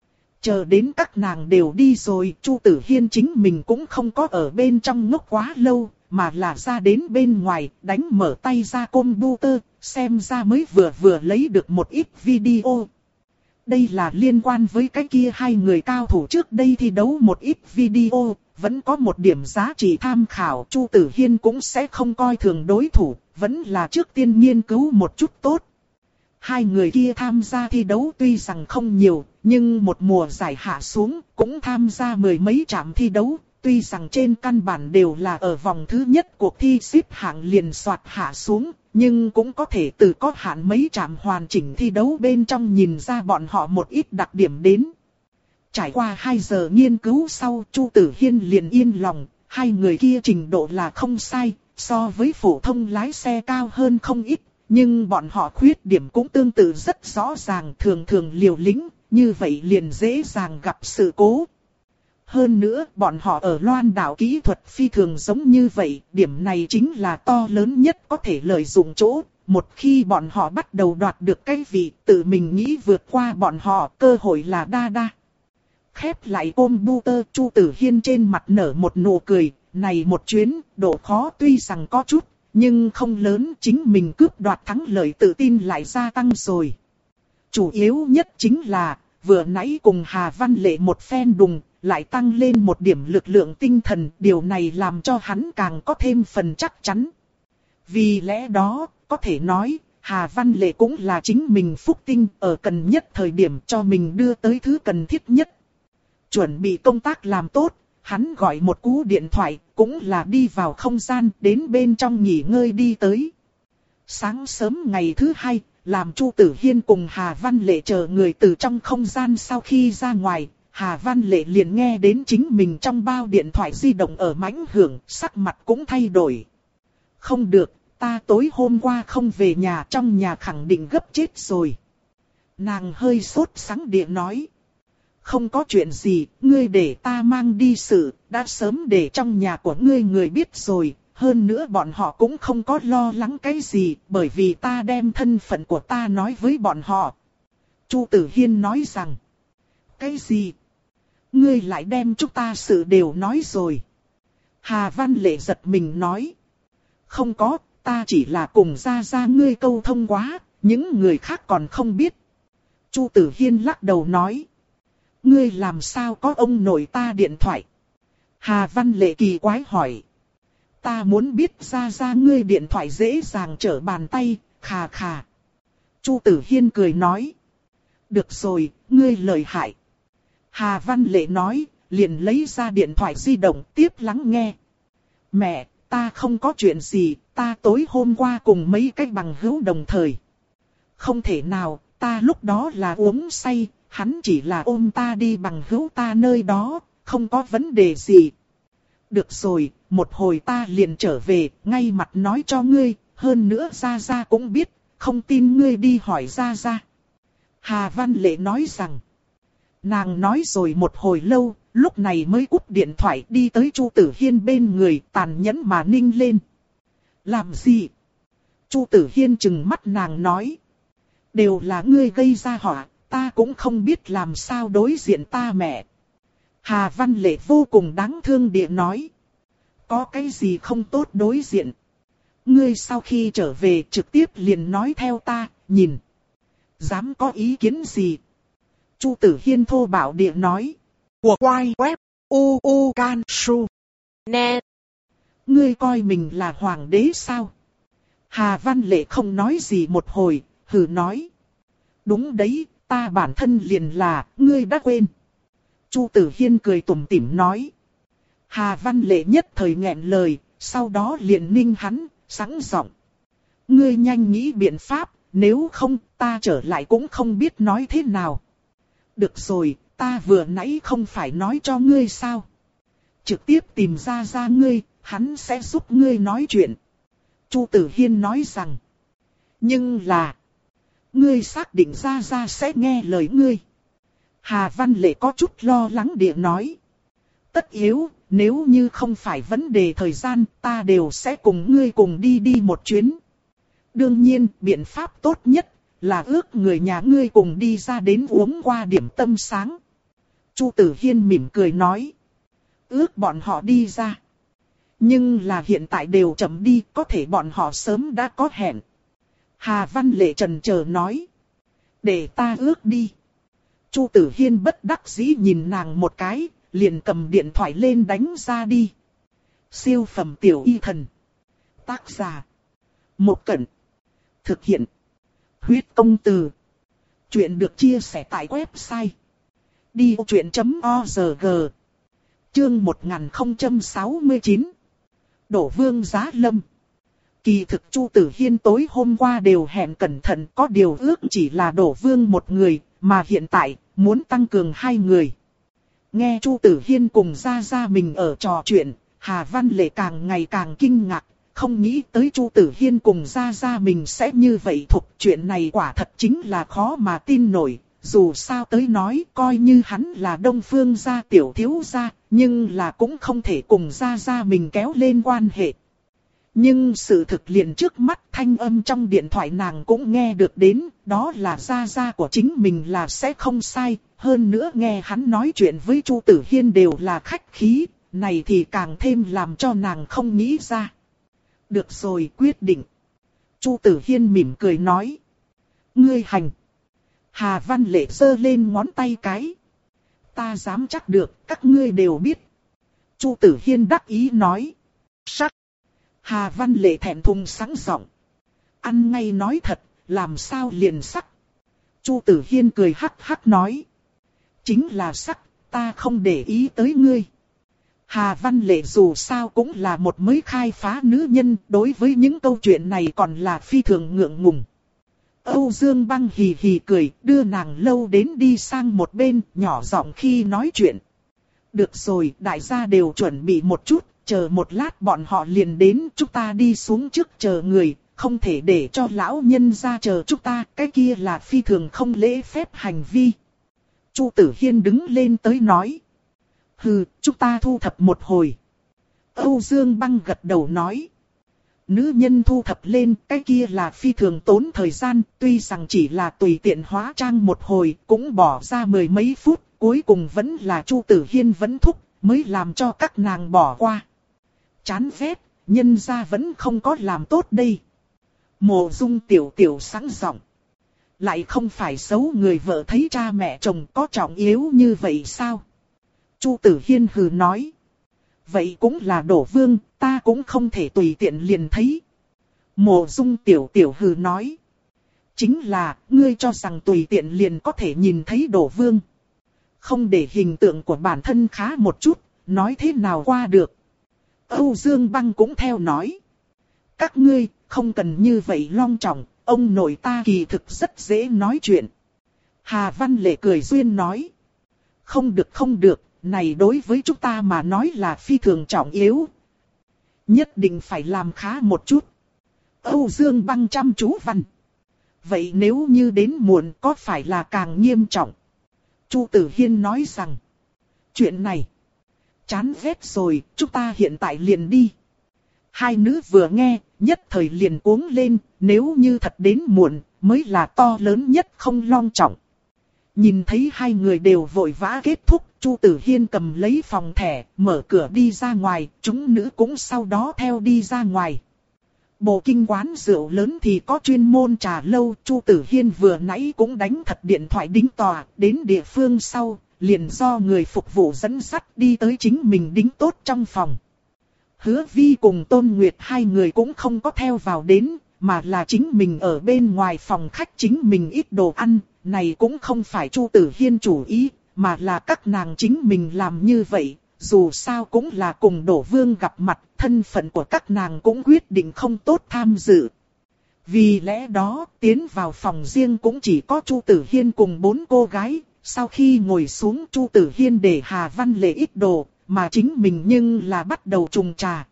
Chờ đến các nàng đều đi rồi, Chu Tử Hiên chính mình cũng không có ở bên trong ngốc quá lâu, mà là ra đến bên ngoài, đánh mở tay ra computer, xem ra mới vừa vừa lấy được một ít video. Đây là liên quan với cái kia hai người cao thủ trước đây thi đấu một ít video, vẫn có một điểm giá trị tham khảo. Chu Tử Hiên cũng sẽ không coi thường đối thủ, vẫn là trước tiên nghiên cứu một chút tốt. Hai người kia tham gia thi đấu tuy rằng không nhiều, nhưng một mùa giải hạ xuống, cũng tham gia mười mấy trạm thi đấu. Tuy rằng trên căn bản đều là ở vòng thứ nhất cuộc thi xếp hạng liền soạt hạ xuống, nhưng cũng có thể từ có hạn mấy trạm hoàn chỉnh thi đấu bên trong nhìn ra bọn họ một ít đặc điểm đến. Trải qua hai giờ nghiên cứu sau, Chu Tử Hiên liền yên lòng, hai người kia trình độ là không sai, so với phổ thông lái xe cao hơn không ít, Nhưng bọn họ khuyết điểm cũng tương tự rất rõ ràng, thường thường liều lĩnh, như vậy liền dễ dàng gặp sự cố. Hơn nữa, bọn họ ở Loan đảo kỹ thuật phi thường giống như vậy, điểm này chính là to lớn nhất có thể lợi dụng chỗ. Một khi bọn họ bắt đầu đoạt được cái vị, tự mình nghĩ vượt qua bọn họ, cơ hội là đa đa. Khép lại ôm bu tơ, Chu Tử Hiên trên mặt nở một nụ cười, này một chuyến, độ khó tuy rằng có chút, nhưng không lớn, chính mình cướp đoạt thắng lợi tự tin lại gia tăng rồi. Chủ yếu nhất chính là, vừa nãy cùng Hà Văn Lệ một phen đùng, lại tăng lên một điểm lực lượng tinh thần, điều này làm cho hắn càng có thêm phần chắc chắn. Vì lẽ đó, có thể nói, Hà Văn Lệ cũng là chính mình phúc tinh, ở cần nhất thời điểm cho mình đưa tới thứ cần thiết nhất. Chuẩn bị công tác làm tốt, hắn gọi một cú điện thoại, cũng là đi vào không gian, đến bên trong nghỉ ngơi đi tới. Sáng sớm ngày thứ hai, làm Chu Tử Hiên cùng Hà Văn Lệ chờ người từ trong không gian sau khi ra ngoài, Hà Văn Lệ liền nghe đến chính mình trong bao điện thoại di động ở mãnh hưởng, sắc mặt cũng thay đổi. Không được, ta tối hôm qua không về nhà, trong nhà khẳng định gấp chết rồi. Nàng hơi sốt sắng địa nói. Không có chuyện gì, ngươi để ta mang đi sự, đã sớm để trong nhà của ngươi người biết rồi, hơn nữa bọn họ cũng không có lo lắng cái gì, bởi vì ta đem thân phận của ta nói với bọn họ. Chu Tử Hiên nói rằng, cái gì? Ngươi lại đem chúng ta sự đều nói rồi. Hà Văn Lệ giật mình nói, không có, ta chỉ là cùng ra ra ngươi câu thông quá, những người khác còn không biết. Chu Tử Hiên lắc đầu nói, ngươi làm sao có ông nội ta điện thoại? Hà Văn Lệ kỳ quái hỏi. Ta muốn biết ra ra ngươi điện thoại dễ dàng trở bàn tay, khà khà. Chu Tử Hiên cười nói. Được rồi, ngươi lợi hại. Hà Văn Lệ nói, liền lấy ra điện thoại di động tiếp lắng nghe. Mẹ, ta không có chuyện gì, ta tối hôm qua cùng mấy cái bằng hữu đồng thời. Không thể nào, ta lúc đó là uống say. Hắn chỉ là ôm ta đi bằng hữu ta nơi đó, không có vấn đề gì. Được rồi, một hồi ta liền trở về, ngay mặt nói cho ngươi, hơn nữa Gia Gia cũng biết, không tin ngươi đi hỏi Gia Gia. Hà Văn Lệ nói rằng, nàng nói rồi một hồi lâu, lúc này mới cúp điện thoại đi tới Chu Tử Hiên bên người, tàn nhẫn mà ninh lên. Làm gì? Chu Tử Hiên trừng mắt nàng nói, đều là ngươi gây ra họa. Ta cũng không biết làm sao đối diện ta mẹ. Hà Văn Lệ vô cùng đáng thương địa nói. Có cái gì không tốt đối diện. Ngươi sau khi trở về trực tiếp liền nói theo ta, nhìn. Dám có ý kiến gì? Chu Tử Hiên thô bạo địa nói. Của quay web, u u can su, net. Ngươi coi mình là hoàng đế sao? Hà Văn Lệ không nói gì một hồi, hừ nói. Đúng đấy. Ta bản thân liền là, ngươi đã quên. Chu Tử Hiên cười tủm tỉm nói. Hà Văn Lệ nhất thời nghẹn lời, sau đó liền ninh hắn, sẵn giọng. Ngươi nhanh nghĩ biện pháp, nếu không ta trở lại cũng không biết nói thế nào. Được rồi, ta vừa nãy không phải nói cho ngươi sao. Trực tiếp tìm ra ra ngươi, hắn sẽ giúp ngươi nói chuyện. Chu Tử Hiên nói rằng. Nhưng là... Ngươi xác định ra ra sẽ nghe lời ngươi. Hà Văn Lệ có chút lo lắng địa nói. Tất yếu, nếu như không phải vấn đề thời gian, ta đều sẽ cùng ngươi cùng đi đi một chuyến. Đương nhiên, biện pháp tốt nhất là ước người nhà ngươi cùng đi ra đến uống qua điểm tâm sáng. Chu Tử Hiên mỉm cười nói. Ước bọn họ đi ra. Nhưng là hiện tại đều chậm đi, có thể bọn họ sớm đã có hẹn. Hà Văn Lệ trần chờ nói. Để ta ước đi. Chu Tử Hiên bất đắc dĩ nhìn nàng một cái, liền cầm điện thoại lên đánh ra đi. Siêu phẩm tiểu y thần. Tác giả. Một Cẩn. Thực hiện. Huyết công từ. Chuyện được chia sẻ tại website. đi vô chuyện chấm org. Chương một nghìn không trăm sáu mươi chín. Đổ vương giá lâm. Kỳ thực Chu Tử Hiên tối hôm qua đều hẹn cẩn thận, có điều ước chỉ là đổ vương một người, mà hiện tại muốn tăng cường hai người. Nghe Chu Tử Hiên cùng ra ra mình ở trò chuyện, Hà Văn Lệ càng ngày càng kinh ngạc, không nghĩ tới Chu Tử Hiên cùng gia gia mình sẽ như vậy thục. Chuyện này quả thật chính là khó mà tin nổi. Dù sao tới nói, coi như hắn là Đông Phương gia tiểu thiếu gia, nhưng là cũng không thể cùng gia gia mình kéo lên quan hệ. Nhưng sự thực liền trước mắt, thanh âm trong điện thoại nàng cũng nghe được đến, đó là gia gia của chính mình là sẽ không sai. Hơn nữa nghe hắn nói chuyện với Chu Tử Hiên đều là khách khí, này thì càng thêm làm cho nàng không nghĩ ra. Được rồi, quyết định. Chu Tử Hiên mỉm cười nói. Ngươi hành. Hà Văn Lệ giơ lên ngón tay cái. Ta dám chắc được, các ngươi đều biết. Chu Tử Hiên đắc ý nói. Sắc. Hà Văn Lệ thẹn thùng sẵn giọng. Ăn ngay nói thật, làm sao liền sắc. Chu Tử Hiên cười hắc hắc nói. Chính là sắc, ta không để ý tới ngươi. Hà Văn Lệ dù sao cũng là một mới khai phá nữ nhân, đối với những câu chuyện này còn là phi thường ngượng ngùng. Âu Dương Băng hì hì cười, đưa nàng lâu đến đi sang một bên, nhỏ giọng khi nói chuyện. Được rồi, đại gia đều chuẩn bị một chút, chờ một lát bọn họ liền đến, chúng ta đi xuống trước chờ người, không thể để cho lão nhân ra chờ chúng ta, cái kia là phi thường không lễ phép hành vi. Chu Tử Hiên đứng lên tới nói. Hừ, chúng ta thu thập một hồi. Âu Dương Băng gật đầu nói. Nữ nhân thu thập lên, cái kia là phi thường tốn thời gian, tuy rằng chỉ là tùy tiện hóa trang một hồi, cũng bỏ ra mười mấy phút, cuối cùng vẫn là Chu Tử Hiên vẫn thúc, mới làm cho các nàng bỏ qua. Chán ghét, nhân gia vẫn không có làm tốt đây. Mộ Dung tiểu tiểu sẵn giọng. Lại không phải xấu người vợ thấy cha mẹ chồng có trọng yếu như vậy sao? Chu Tử Hiên hừ nói. Vậy cũng là Đổ Vương, ta cũng không thể tùy tiện liền thấy. Mộ Dung tiểu tiểu hừ nói. Chính là, ngươi cho rằng tùy tiện liền có thể nhìn thấy Đổ Vương. Không để hình tượng của bản thân khá một chút, nói thế nào qua được. Âu Dương Băng cũng theo nói. Các ngươi, không cần như vậy long trọng, ông nội ta kỳ thực rất dễ nói chuyện. Hà Văn Lệ cười duyên nói. Không được không được, này đối với chúng ta mà nói là phi thường trọng yếu. Nhất định phải làm khá một chút. Âu Dương Băng chăm chú văn. Vậy nếu như đến muộn có phải là càng nghiêm trọng? Chu Tử Hiên nói rằng. Chuyện này. Chán ghét rồi, chúng ta hiện tại liền đi. Hai nữ vừa nghe, nhất thời liền cuống lên, nếu như thật đến muộn, mới là to lớn nhất không long trọng. Nhìn thấy hai người đều vội vã kết thúc, Chu Tử Hiên cầm lấy phòng thẻ, mở cửa đi ra ngoài, chúng nữ cũng sau đó theo đi ra ngoài. Bộ kinh quán rượu lớn thì có chuyên môn trà lâu, Chu Tử Hiên vừa nãy cũng đánh thật điện thoại đính tòa, đến địa phương sau, liền do người phục vụ dẫn dắt đi tới chính mình đính tốt trong phòng. Hứa Vi cùng Tôn Nguyệt hai người cũng không có theo vào đến, mà là chính mình ở bên ngoài phòng khách chính mình ít đồ ăn, này cũng không phải Chu Tử Hiên chủ ý, mà là các nàng chính mình làm như vậy, dù sao cũng là cùng Đổ Vương gặp mặt, thân phận của các nàng cũng quyết định không tốt tham dự. Vì lẽ đó, tiến vào phòng riêng cũng chỉ có Chu Tử Hiên cùng bốn cô gái, sau khi ngồi xuống Chu Tử Hiên để Hà Văn Lệ ít đồ, mà chính mình nhưng là bắt đầu trùng trà.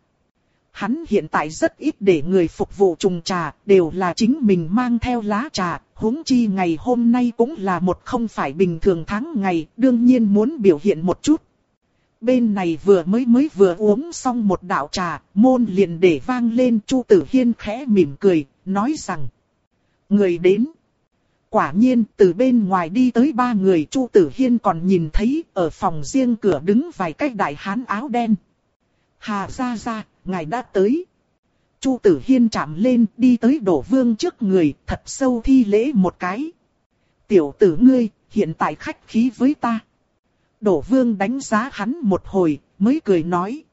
Hắn hiện tại rất ít để người phục vụ trùng trà, đều là chính mình mang theo lá trà, huống chi ngày hôm nay cũng là một không phải bình thường tháng ngày, đương nhiên muốn biểu hiện một chút. Bên này vừa mới mới vừa uống xong một đạo trà, môn liền để vang lên. Chu Tử Hiên khẽ mỉm cười, nói rằng: người đến. Quả nhiên từ bên ngoài đi tới ba người. Chu Tử Hiên còn nhìn thấy ở phòng riêng cửa đứng vài cái đại hán áo đen. Hà gia gia, ngài đã tới. Chu Tử Hiên chạm lên đi tới Đổ Vương trước người, thật sâu thi lễ một cái. Tiểu tử ngươi, hiện tại khách khí với ta. Đổ Vương đánh giá hắn một hồi, mới cười nói.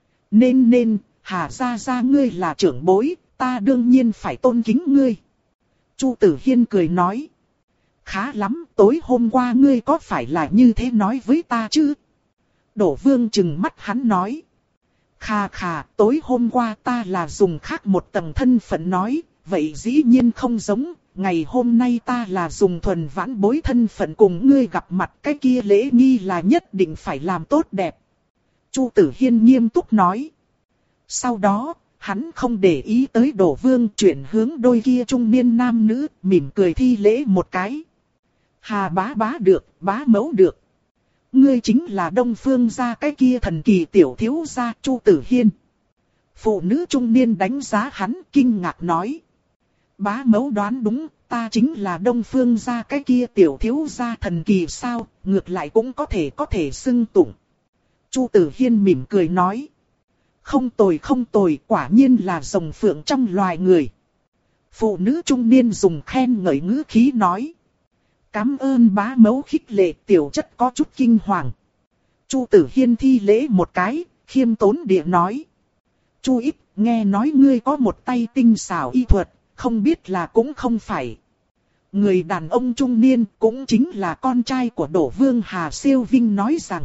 Nên nên, Hà gia gia ngươi là trưởng bối, ta đương nhiên phải tôn kính ngươi. Chu Tử Hiên cười nói. Khá lắm, tối hôm qua ngươi có phải là như thế nói với ta chứ? Đổ Vương trừng mắt hắn nói. Khà khà, tối hôm qua ta là dùng khác một tầng thân phận nói, vậy dĩ nhiên không giống, ngày hôm nay ta là dùng thuần vãn bối thân phận cùng ngươi gặp mặt, cái kia lễ nghi là nhất định phải làm tốt đẹp. Chu Tử Hiên nghiêm túc nói. Sau đó, hắn không để ý tới Đổ Vương, chuyển hướng đôi kia trung niên nam nữ, mỉm cười thi lễ một cái. Hà bá bá được, bá mẫu được. Ngươi chính là Đông Phương gia cái kia thần kỳ tiểu thiếu gia Chu Tử Hiên. Phụ nữ trung niên đánh giá hắn, kinh ngạc nói. Bá mẫu đoán đúng, ta chính là Đông Phương gia cái kia tiểu thiếu gia thần kỳ sao, ngược lại cũng có thể có thể xưng tụng. Chu Tử Hiên mỉm cười nói. Không tồi không tồi, quả nhiên là rồng phượng trong loài người. Phụ nữ trung niên dùng khen ngợi ngữ khí nói. Cảm ơn bá mẫu khích lệ, tiểu chất có chút kinh hoàng. Chu Tử Hiên thi lễ một cái, khiêm tốn địa nói. Chu ít, nghe nói ngươi có một tay tinh xảo y thuật, không biết là cũng không phải. Người đàn ông trung niên cũng chính là con trai của Đổ Vương Hà Siêu Vinh nói rằng.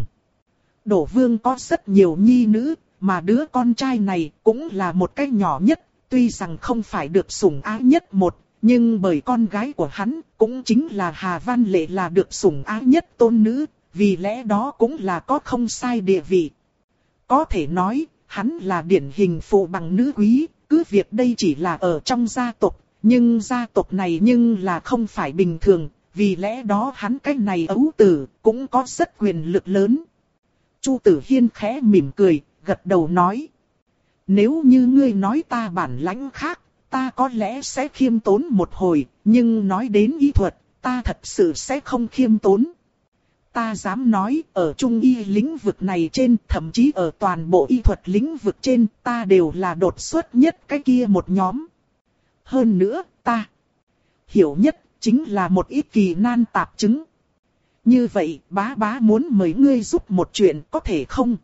Đổ Vương có rất nhiều nhi nữ, mà đứa con trai này cũng là một cái nhỏ nhất, tuy rằng không phải được sủng ái nhất một, nhưng bởi con gái của hắn cũng chính là Hà Văn Lệ là được sủng ái nhất tôn nữ, vì lẽ đó cũng là có không sai địa vị. Có thể nói, hắn là điển hình phụ bằng nữ quý, cứ việc đây chỉ là ở trong gia tộc, nhưng gia tộc này nhưng là không phải bình thường, vì lẽ đó hắn cái này ấu tử cũng có rất quyền lực lớn. Chu Tử Hiên khẽ mỉm cười, gật đầu nói. Nếu như ngươi nói ta bản lãnh khác, ta có lẽ sẽ khiêm tốn một hồi, nhưng nói đến y thuật, ta thật sự sẽ không khiêm tốn. Ta dám nói, ở trung y lĩnh vực này trên, thậm chí ở toàn bộ y thuật lĩnh vực trên, ta đều là đột xuất nhất cái kia một nhóm. Hơn nữa, ta hiểu nhất, chính là một ít kỳ nan tạp chứng. Như vậy, bá bá muốn mời ngươi giúp một chuyện, có thể không?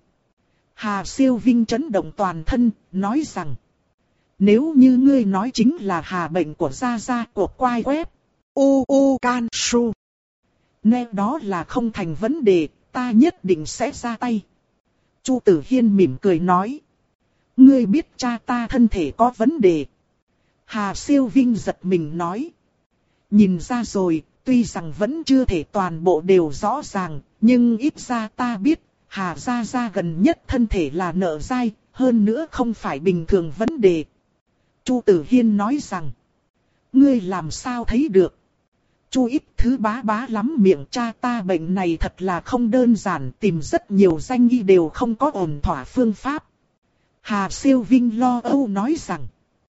Hà Siêu Vinh chấn động toàn thân, nói rằng. Nếu như ngươi nói chính là hà bệnh của Gia Gia của quai web. U U Can Su. Nghe đó là không thành vấn đề, ta nhất định sẽ ra tay. Chu Tử Hiên mỉm cười nói. Ngươi biết cha ta thân thể có vấn đề. Hà Siêu Vinh giật mình nói. Nhìn ra rồi, tuy rằng vẫn chưa thể toàn bộ đều rõ ràng, nhưng ít ra ta biết, Hà Gia Gia gần nhất thân thể là nợ dai, hơn nữa không phải bình thường vấn đề. Chu Tử Hiên nói rằng, ngươi làm sao thấy được? Chu ít thứ bá bá lắm miệng, cha ta bệnh này thật là không đơn giản, tìm rất nhiều danh y đều không có ổn thỏa phương pháp. Hà Siêu Vinh lo âu nói rằng,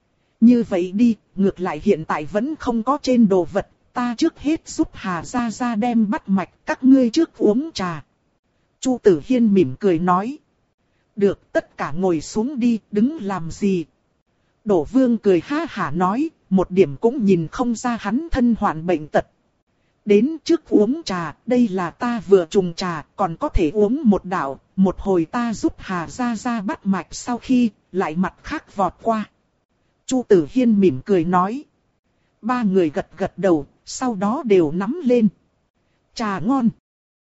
như vậy đi, ngược lại hiện tại vẫn không có trên đồ vật, ta trước hết giúp Hà Gia Gia đem bắt mạch, các ngươi trước uống trà. Chu Tử Hiên mỉm cười nói. Được, tất cả ngồi xuống đi, đứng làm gì? Đổ Vương cười ha hả nói, một điểm cũng nhìn không ra hắn thân hoạn bệnh tật. Đến trước uống trà, đây là ta vừa trùng trà, còn có thể uống một đạo, một hồi ta giúp Hà Gia Gia bắt mạch sau khi, lại mặt khác vọt qua. Chu Tử Hiên mỉm cười nói. Ba người gật gật đầu, sau đó đều nắm lên. Trà ngon.